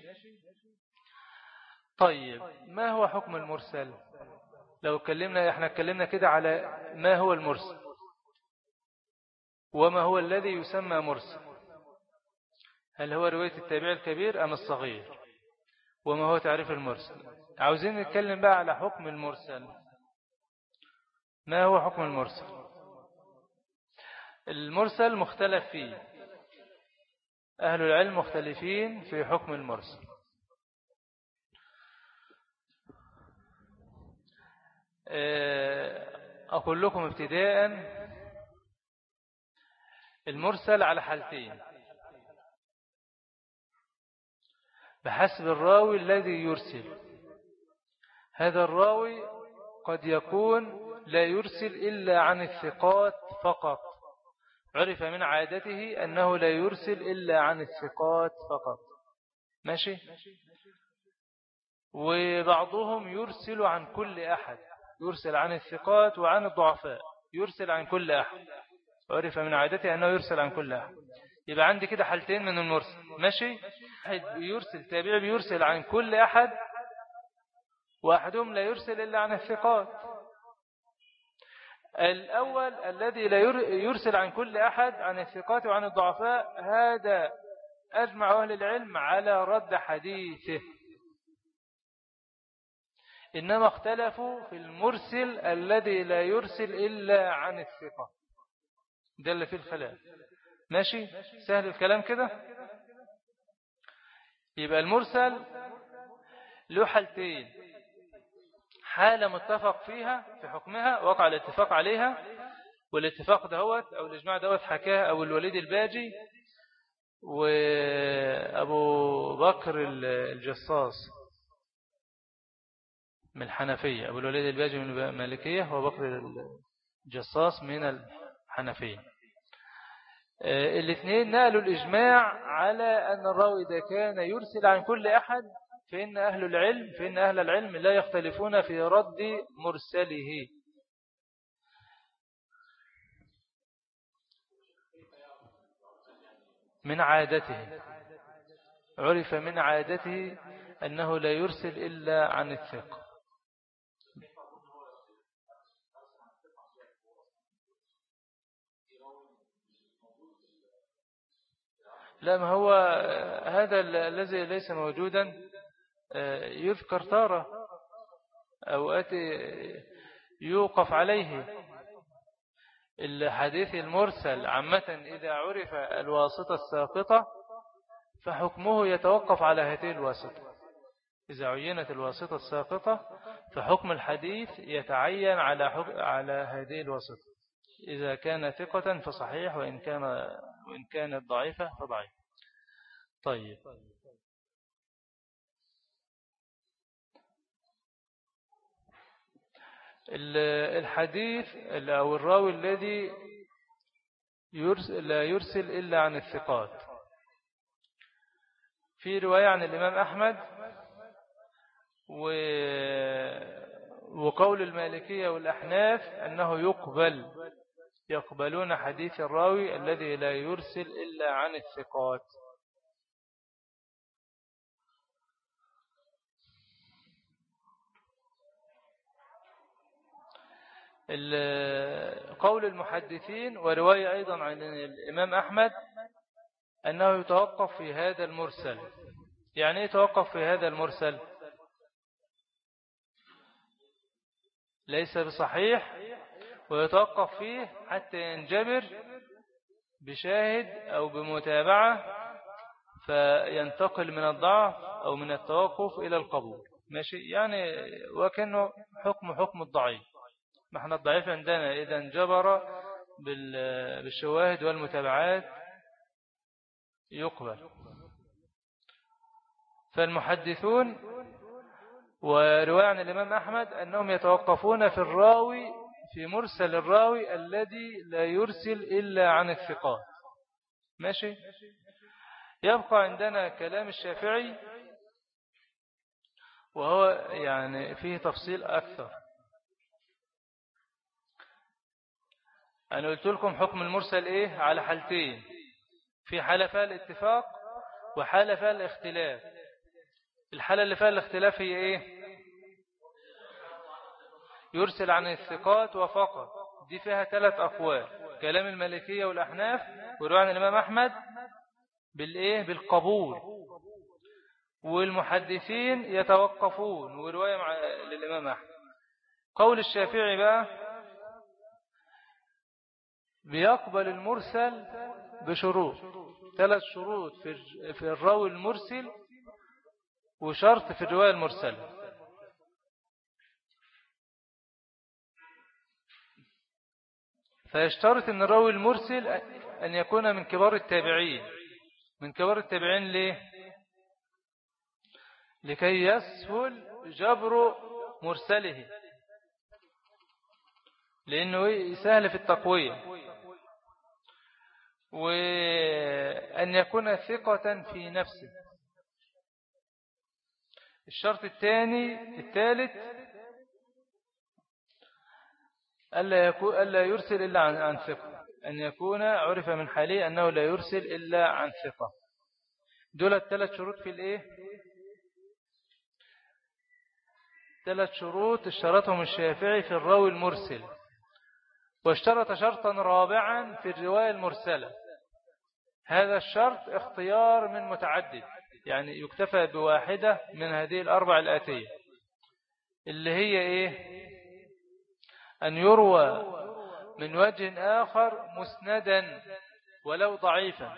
طيب ما هو حكم المرسل؟ لو اتكلمنا احنا اتكلمنا كده على ما هو المرسل وما هو الذي يسمى مرسل. هل هو رواية التابع الكبير أم الصغير؟ وما هو تعريف المرسل؟ عاوزين نتكلم بقى على حكم المرسل. ما هو حكم المرسل؟ المرسل مختلف فيه، أهل العلم مختلفين في حكم المرسل. أقول لكم ابتداء المرسل على حالتين بحسب الراوي الذي يرسل. هذا الراوي قد يكون لا يرسل إلا عن الثقات فقط، عرف من عادته أنه لا يرسل إلا عن الثقات فقط، ماشي. وبعضهم يرسل عن كل أحد، يرسل عن الثقات وعن الضعفاء، يرسل عن كل أحد، عرف من عادته أنه يرسل عن كل أحد. يبقى عندي كده حالتين من المرسل، ماشي. واحد بيرسل تابعي بيرسل عن كل أحد، وأحدهم لا يرسل إلا عن الثقات. الأول الذي لا يرسل عن كل أحد عن الثقات وعن الضعفاء، هذا أجمع أهل العلم على رد حديثه، إنما اختلفوا في المرسل الذي لا يرسل إلا عن الثقة، ده اللي فيه الخلاف، ماشي. سهل الكلام كده. يبقى المرسل له حالتين، حالة متفق فيها في حكمها وقع الاتفاق عليها، والاتفاق دهوت أو الإجماع دهوت حكاه أبو الوليد الباجي وأبو بكر الجصاص من الحنفية. أبو الوليد الباجي من المالكية وأبو بكر الجصاص من الحنفية. الاثنين نقلوا الإجماع على أن الراوي إذا كان يرسل عن كل أحد فإن أهل العلم فإن أهل العلم لا يختلفون في رد مرسله. من عادته، عرف من عادته أنه لا يرسل إلا عن الثقة. لا، ما هو هذا الذي ليس موجودا يذكر تارة أوقات يوقف عليه. الحديث المرسل عامة إذا عرف الواسطة الساقطة فحكمه يتوقف على هذه الواسطة. إذا عينت الواسطة الساقطة فحكم الحديث يتعين على على هذه الواسطة. إذا كان ثقة فصحيح، وإن كان وإن كانت ضعيفة فضعيف. طيب، الحديث أو الراوي الذي يرسل لا يرسل إلا عن الثقات. في رواية عن الإمام أحمد وقول المالكية والأحناف أنه يقبل يقبلون حديث الراوي الذي لا يرسل إلا عن الثقات. قول المحدثين ورواية أيضا عن الإمام أحمد أنه يتوقف في هذا المرسل. يعني يتوقف في هذا المرسل ليس بصحيح، ويتوقف فيه حتى ينجبر بشاهد أو بمتابعة فينتقل من الضعف أو من التوقف إلى القبول. ماشي، يعني وكأنه حكم حكم الضعيف. ما احنا الضعيف عندنا إذا انجبر بالشواهد والمتابعات يقبل. فالمحدثون ورواية عن الإمام أحمد أنهم يتوقفون في الراوي في مرسل الراوي الذي لا يرسل إلا عن الثقات. ماشي. يبقى عندنا كلام الشافعي وهو يعني فيه تفصيل أكثر. أنا قلت لكم حكم المرسل إيه على حالتين، في حالة فيها الاتفاق وحالة فيها الاختلاف. الحالة اللي فيها الاختلاف هي إيه؟ يرسل عن الثقات وفقط. دي فيها ثلاث أقوال: كلام المالكية والأحناف ورواية عن الإمام أحمد بالإيه؟ بالقبول. والمحدثين يتوقفون ورواية مع للإمام أحمد. قول الشافعي بقى بيقبل المرسل بشروط، ثلاث شروط في الراوي المرسل وشرط في الرواية المرسلة. فيشترط أن الراوي المرسل أن يكون من كبار التابعين. من كبار التابعين ليه؟ لكي يسهل جبر مرسله، لأنه سهل في التقوية. وأن يكون ثقة في نفسه. الشرط الثاني الثالث ألا, يكون ألا يرسل إلا عن, عن ثقة، أن يكون عرف من حاله أنه لا يرسل إلا عن ثقة. دول الثلاث شروط في الإيه؟ ثلاث شروط اشترطهم الشافعي في الراوي المرسل. واشترط شرطا رابعا في الرواية المرسلة. هذا الشرط اختيار من متعدد، يعني يكتفى بواحدة من هذه الأربع الآتية، اللي هي إيه؟ أن يروى من وجه آخر مسندا ولو ضعيفا.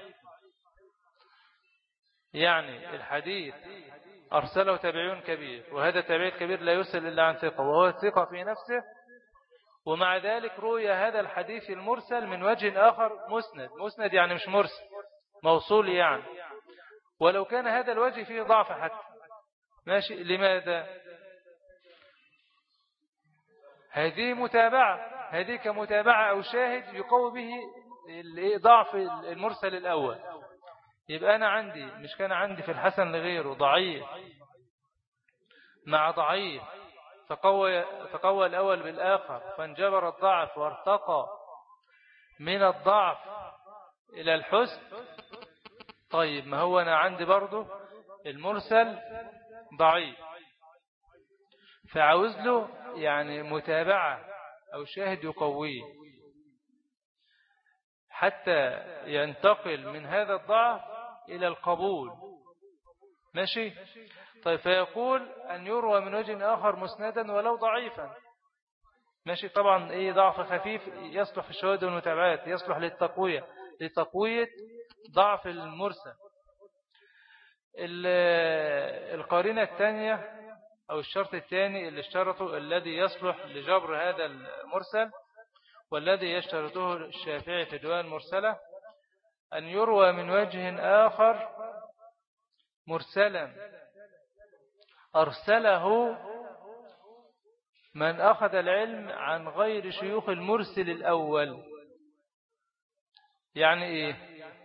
يعني الحديث أرسله تابعون كبير، وهذا التابعي الكبير لا يرسل إلا عن ثقة وهو ثقة في نفسه، ومع ذلك روي هذا الحديث المرسل من وجه آخر مسند. مسند يعني مش مرسل، موصول يعني، ولو كان هذا الوجه فيه ضعف حتى. ماشي. لماذا؟ هذه متابعة، هذه كمتابعة أو شاهد يقوي به ضعف المرسل الأول. يبقى أنا عندي مش كان عندي في الحسن لغيره ضعيف مع ضعيف، تقوى, تقوى الأول بالآخر فانجبر الضعف وارتقى من الضعف إلى الحسن. طيب، ما هو أنا عندي برضو المرسل ضعيف، فعاوز له يعني متابعة أو شاهد يقويه حتى ينتقل من هذا الضعف إلى القبول. ماشي. طيب فيقول أن يروى من وجه آخر مسندا ولو ضعيفا. ماشي. طبعا إيه ضعف خفيف يصلح في الشواهد والمتابعات، يصلح للتقوية لتقوية ضعف المرسل. القرينة الثانية أو الشرط الثاني اللي اشترطه الذي يصلح لجبر هذا المرسل والذي يشترطه الشافعي في ديوان المرسلة أن يروى من وجه آخر مرسلا أرسله من أخذ العلم عن غير شيوخ المرسل الأول. يعني إيه؟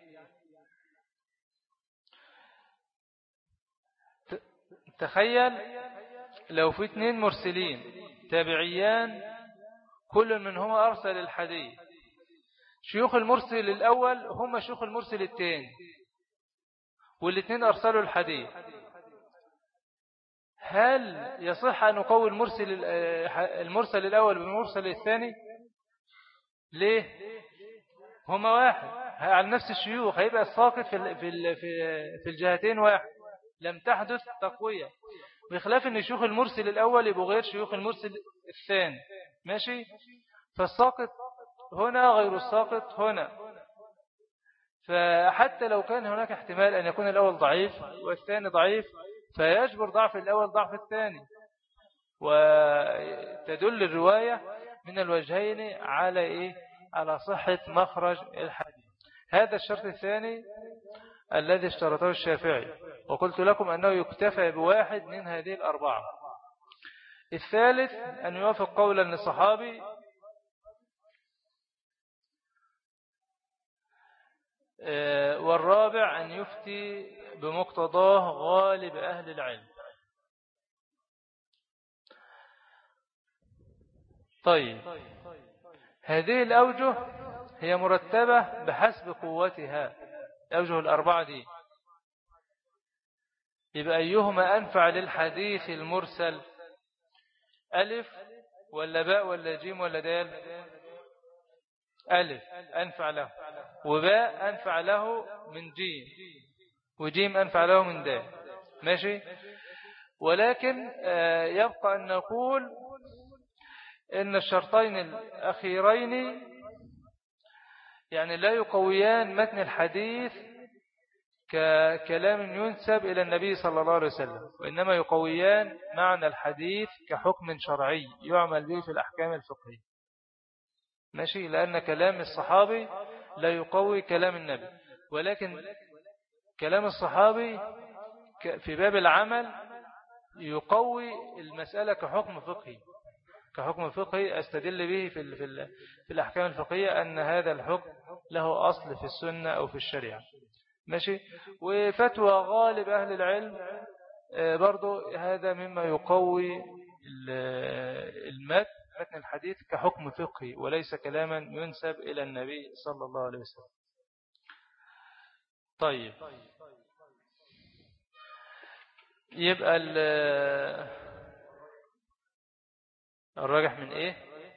تخيل لو في اثنين مرسلين تابعيان كل منهما أرسل الحديث، شيوخ المرسل الأول هم شيوخ المرسل الثاني والاثنين أرسلوا الحديث، هل يصح أن نقوي المرسل المرسل الأول بالمرسل الثاني؟ ليه؟ هما واحد على نفس الشيوخ، هيبقى الساقط في في في الجهتين واحد، لم تحدث تقوية، بخلاف أن شيوخ المرسل الأول يبقوا غير شيوخ المرسل الثاني. ماشي. فالساقط هنا غير الساقط هنا، فحتى لو كان هناك احتمال أن يكون الأول ضعيف والثاني ضعيف فيجبر ضعف الأول ضعف الثاني، وتدل الرواية من الوجهين على إيه؟ على صحة مخرج الحديث. هذا الشرط الثاني الذي اشترطه الشافعي، وقلت لكم أنه يكتفى بواحد من هذه الأربعة. الثالث أن يوافق قولا للصحابي، والرابع أن يفتي بمقتضاه غالب أهل العلم. طيب هذه الأوجه هي مرتبة بحسب قوتها، الأوجه الأربعة دي، يبقى أيهما أنفع للحديث المرسل؟ ألف ولا باء ولا جيم ولا دال؟ ألف أنفع له، وباء أنفع له من جيم، وجيم أنفع له من دال. ماشي. ولكن يبقى أن نقول إن الشرطين الأخيرين يعني لا يقويان متن الحديث ككلام ينسب إلى النبي صلى الله عليه وسلم، وإنما يقويان معنى الحديث كحكم شرعي يعمل به في الأحكام الفقهية. ماشي. لأن كلام الصحابي لا يقوي كلام النبي، ولكن كلام الصحابي في باب العمل يقوي المسألة كحكم فقهي، كحكم فقهي أستدل به في في الأحكام الفقهية أن هذا الحكم له أصل في السنة أو في الشريعة. ماشي. وفتوى غالب أهل العلم برضو هذا مما يقوي المتن متن الحديث كحكم فقهي وليس كلاما ينسب إلى النبي صلى الله عليه وسلم. طيب يبقى الراجح من إيه؟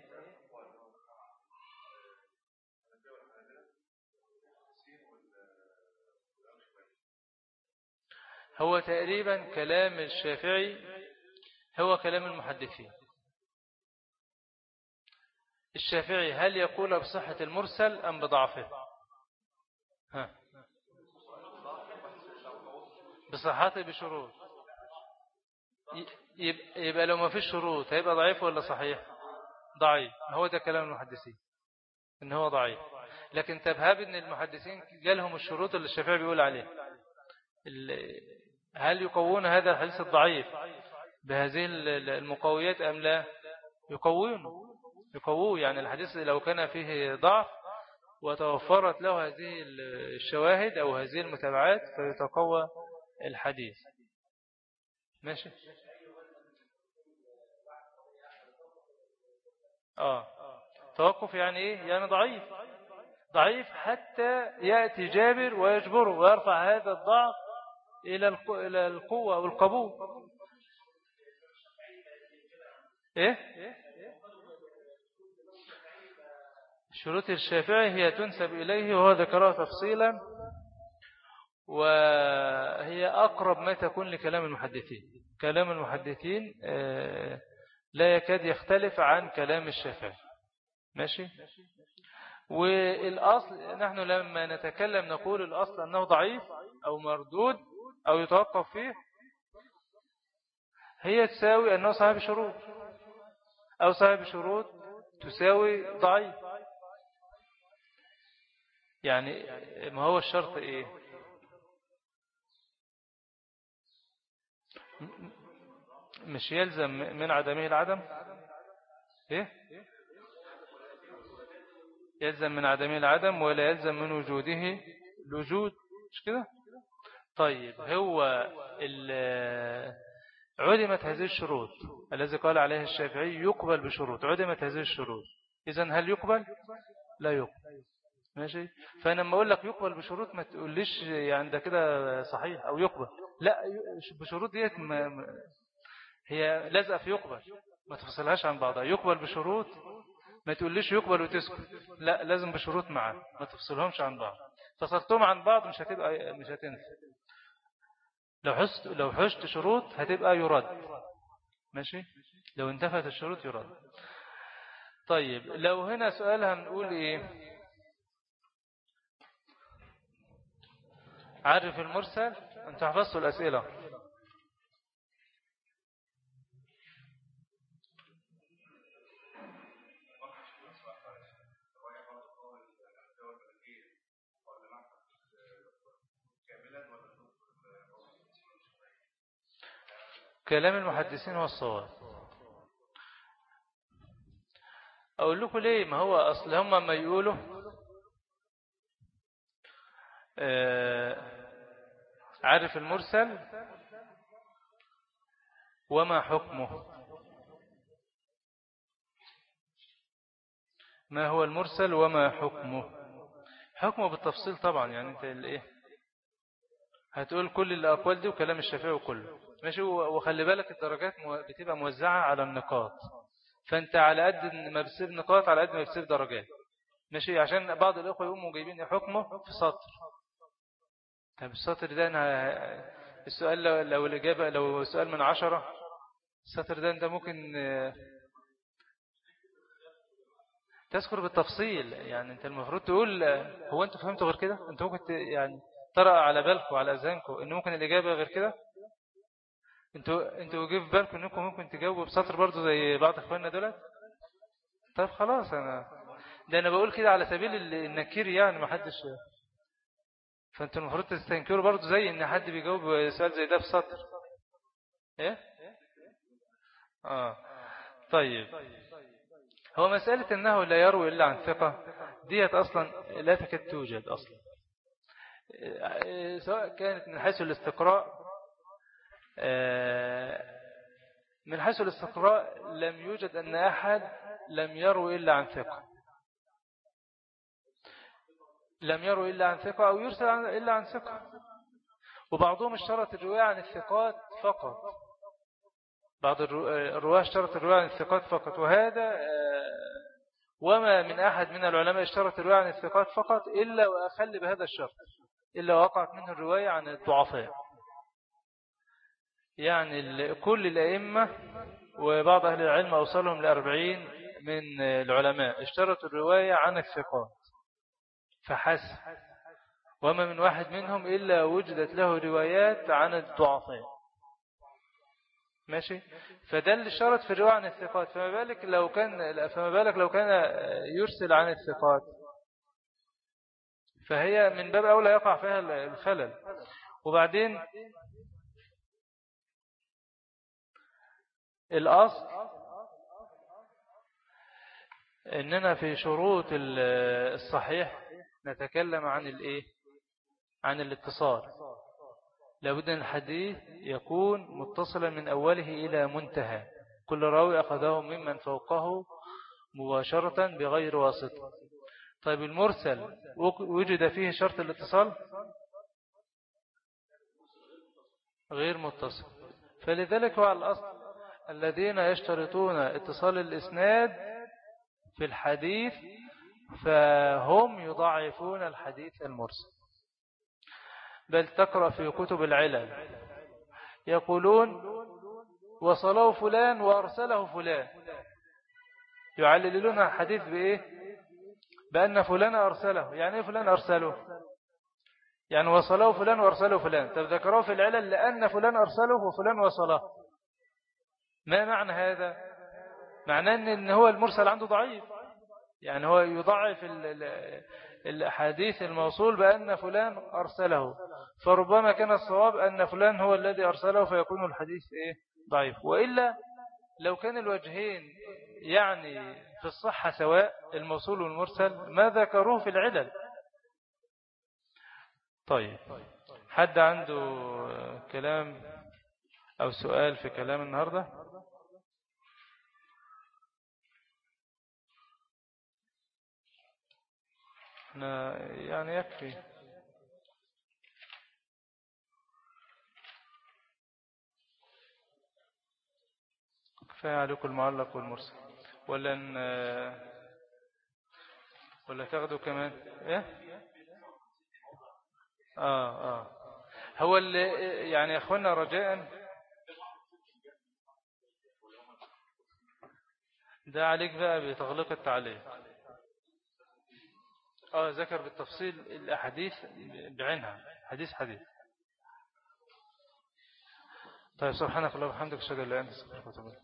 هو تقريبا كلام الشافعي هو كلام المحدثين. الشافعي هل يقول بصحة المرسل أم بضعفه؟ ها. بصحته بشروط. يبقى لو ما فيش شروط هيبقى ضعيف ولا صحيح؟ ضعيف. هو ده كلام المحدثين إن هو ضعيف. لكن تبهاب إن المحدثين جالهم الشروط اللي الشافعي بيقول عليه، هل يقوون هذا الحديث الضعيف بهذه المقويات أم لا؟ يقوون يقووه. يعني الحديث لو كان فيه ضعف وتوفرت له هذه الشواهد أو هذه المتابعات فيتقوى الحديث. ماشي. آه توقف يعني إيه؟ يعني ضعيف ضعيف حتى يأتي جابر ويجبره ويرفع هذا الضعف إلى القوة والقبول. إيه؟ شروط الشافعي هي تنسب إليه وهو ذكرها تفصيلا، وهي أقرب ما تكون لكلام المحدثين. كلام المحدثين لا يكاد يختلف عن كلام الشافعي. ماشي. والأصل نحن لما نتكلم نقول الأصل أنه ضعيف أو مردود أو يتوقف فيه، هي تساوي أنه صاحب شروط، أو صاحب شروط تساوي ضعيف. يعني ما هو الشرط إيه؟ مش يلزم من عدمه العدم؟ إيه؟ يلزم من عدمه العدم ولا يلزم من وجوده الوجود، مش كده؟ طيب هو عدمت هذه الشروط الذي قال عليه الشافعي يقبل بشروط، عدمت هذه الشروط، إذن هل يقبل؟ لا يقبل. ماشي. فأنا لما أقول لك يقبل بشروط ما تقوليش يعني ده كده صحيح أو يقبل، لا، بشروط ديت ما هي لازقة في يقبل، ما تفصلهاش عن بعضها. يقبل بشروط ما تقوليش يقبل وتسكت، لا، لازم بشروط معا ما تفصلهمش عن بعض. فصلتهم عن بعض مش هتبقى مش هتنفع. لو حشت لو حشت شروط هتبقى يرد. ماشي. لو انتفت الشروط يرد. طيب لو هنا سؤال هنقول ايه؟ عرف المرسل. انت حفظتوا الأسئلة. كلام المحدثين هو الصواب. أقول لكم ليه؟ ما هو أصل هم ما يقولوا آه عارف المرسل وما حكمه. ما هو المرسل وما حكمه؟ حكمه بالتفصيل طبعا. يعني انت الايه هتقول كل الأقوال دي وكلام الشافعي وكله. ماشي. وخلي بالك الدرجات بتبقى موزعة على النقاط، فانت على قد ما بتصير نقاط على قد ما بتصير درجات. ماشي. عشان بعض الأخوة يقوموا جايبين حكمه في سطر. طب السطر ده أنا السؤال لو, لو الإجابة لو سؤال من عشرة، السطر ده انت ممكن تذكر بالتفصيل. يعني انت المفروض تقول هو انتوا فهمتوا غير كده؟ انتوا ممكن يعني طرأ على بالكم وعلى أذهانكم ان ممكن الإجابة غير كده. انتوا انتوا جه في بالكم انكم ممكن تجاوبوا بسطر برضو زي بعض اخواننا دول. طب خلاص، انا ده انا بقول كده على سبيل النكير، يعني ما حدش. فانتوا المفروض تستنكروا برضو زي ان حد بيجاوب سؤال زي ده في سطر. ايه اه طيب. هو مسألة أنه لا يروي إلا عن ثقة ديت أصلا لا تكاد توجد أصلا، سواء كانت من حيث الاستقراء. من حيث الاستقراء لم يوجد أن أحد لم يروي إلا عن ثقة، لم يروي إلا عن ثقة أو يرسل إلا عن ثقة. وبعضهم اشترط الرواية عن الثقات فقط، بعض الرواة اشترط الرواية عن الثقات فقط، وهذا وما من أحد من العلماء اشترط الرواية عن الثقات فقط إلا وأخل بهذا الشرط، إلا وقعت منه الرواية عن الضعفاء. يعني كل الأئمة وبعض أهل العلم أوصلهم لأربعين من العلماء اشترطوا الرواية عن الثقات فحسب، وما من واحد منهم إلا وجدت له روايات عن الضعفاء. ماشي. فده اللي شرط في الرواية عن الثقات، فما بالك لو كان فما بالك لو كان يرسل عن الثقات، فهي من باب أولى يقع فيها الخلل. وبعدين الأصل إننا في شروط الصحيح نتكلم عن الإيه؟ عن الاتصال. لابد أن الحديث يكون متصلا من أوله إلى منتهى، كل راوي أخذه ممن فوقه مباشرة بغير واسطة. طيب المرسل وجد فيه شرط الاتصال؟ غير متصل. فلذلك هو على الأصل الذين يشترطون اتصال الإسناد في الحديث فهم يضاعفون الحديث المرسل. بل تقرأ في كتب العلل يقولون وصله فلان وأرسله فلان، يعللون الحديث بإيه؟ بأن فلان أرسله. يعني إيه فلان أرسله؟ يعني وصله فلان وأرسله فلان. طب ذكروه في العلل لأن فلان أرسله وفلان وصله. ما معنى هذا؟ معناه أن هو المرسل عنده ضعيف، يعني هو يضعف الأحاديث الموصول بأن فلان أرسله، فربما كان الصواب أن فلان هو الذي أرسله فيكون الحديث إيه؟ ضعيف. وإلا لو كان الوجهين يعني في الصحة سواء الموصول والمرسل ما ذكروه في العلل. طيب، حد عنده كلام أو سؤال في كلام النهاردة؟ يعني يكفي. كفاية عليكم المعلق والمرسل، ولا ن... ولا تاخدوا كمان ايه؟ اه اه هو اللي يعني يا اخوانا رجاء ده عليك بقى بتغلق التعليق. اه ذكر بالتفصيل الاحاديث بعينها حديث حديث. طيب، سبحانك اللهم وبحمدك اشهد ان لا اله الا انت استغفرك واتوب اليك.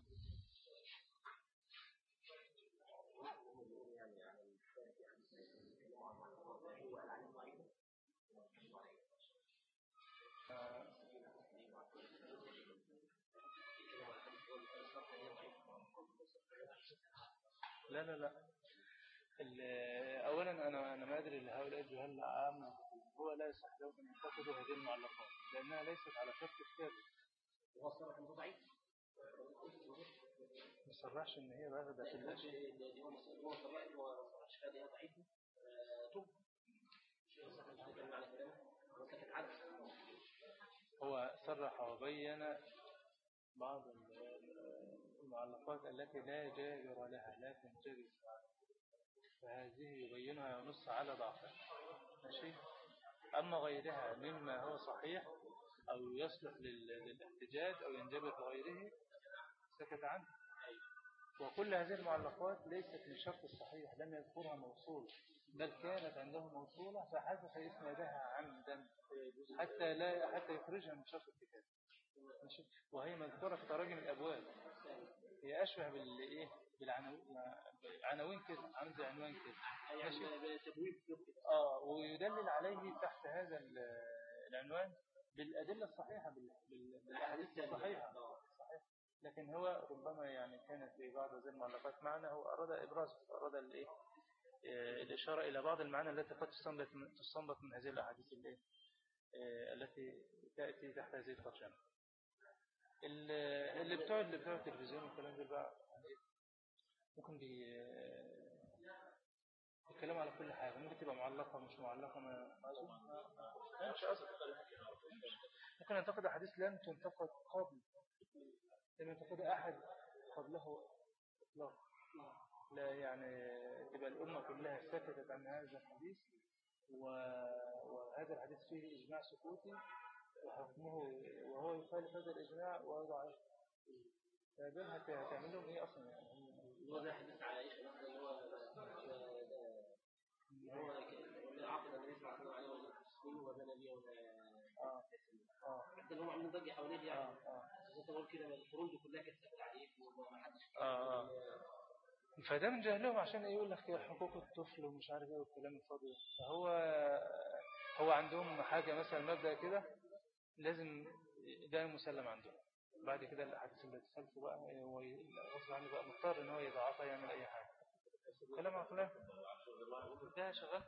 لا لا لا اولا انا انا ما ادري لهؤلاء الجهال عامه هو لا يصح لهم ان ينتقدوا هذه المعلقات لانها ليست على شرط الكتاب. هو صرح انه ضعيف، ما صرحش ان هي باخده في الاشياء. هو صرح انه ما صرحش هذه ضعيفه. هو صرح وبين بعض المعلقات التي لا جابر لها لا تنجبر، فهذه يبينها ونص على ضعفها. ماشي. أما غيرها مما هو صحيح أو يصلح للاحتجاج أو ينجبر بغيره سكت عنه. وكل هذه المعلقات ليست من شرط الصحيح، لم يذكرها موصول، بل كانت عنده موصولة فحذف إسنادها عمدا حتى لا حتى يخرجها من شرط الكتاب. وهي مذكورة في تراجم الأبواب، هي أشبه بالإيه بالعناوين كده، عامل زي عنوان كده. اه ويدلل عليه تحت هذا العنوان بالأدلة الصحيحة بالأحاديث الصحيحة. صحيح. لكن هو ربما يعني كانت في بعض هذه المعلقات معنى هو أراد إبراز أراد الإيه الإشارة إلى بعض المعاني التي قد تستنبط من تستنبط من هذه الأحاديث الإيه التي تأتي تحت هذه الترجمة. اللي بتوع اللي بتوع التلفزيون والكلام ده بقى ممكن بيتكلموا على كل حاجة، ممكن تبقى معلقة مش معلقة، ما ما مش أصلا. ممكن ينتقد أحاديث لم تنتقد قبل، لم ينتقد أحد قبله إطلاق. لا يعني تبقى الأمة كلها سكتت عن هذا الحديث، وهذا الحديث فيه إجماع سكوتي وحكمه وهو يخالف هذا الإجماع ويضع فدول هتعمل لهم إيه أصلا يعني. هو ده حديث عائشة مثلا اللي هو هو عقد النبي صلى الله عليه وسلم عليه وزن بيه اه اه حتى اللي هم عاملين ضجة حواليه يعني اه اه زي ما بقول كده القرون دي كلها كانت تعريف وما حدش اه اه فده من جهلهم عشان يقول لك حقوق الطفل ومش عارف ايه والكلام الفاضي. فهو هو عندهم حاجة مثلا مبدأ كده لازم ده مسلم عندهم. بعد كده الاحاديث اللي تسلسل بقى هو غصب عنه بقى مضطر ان هو يضعفها يعمل اي حاجة. كلام عقلان ده شغال.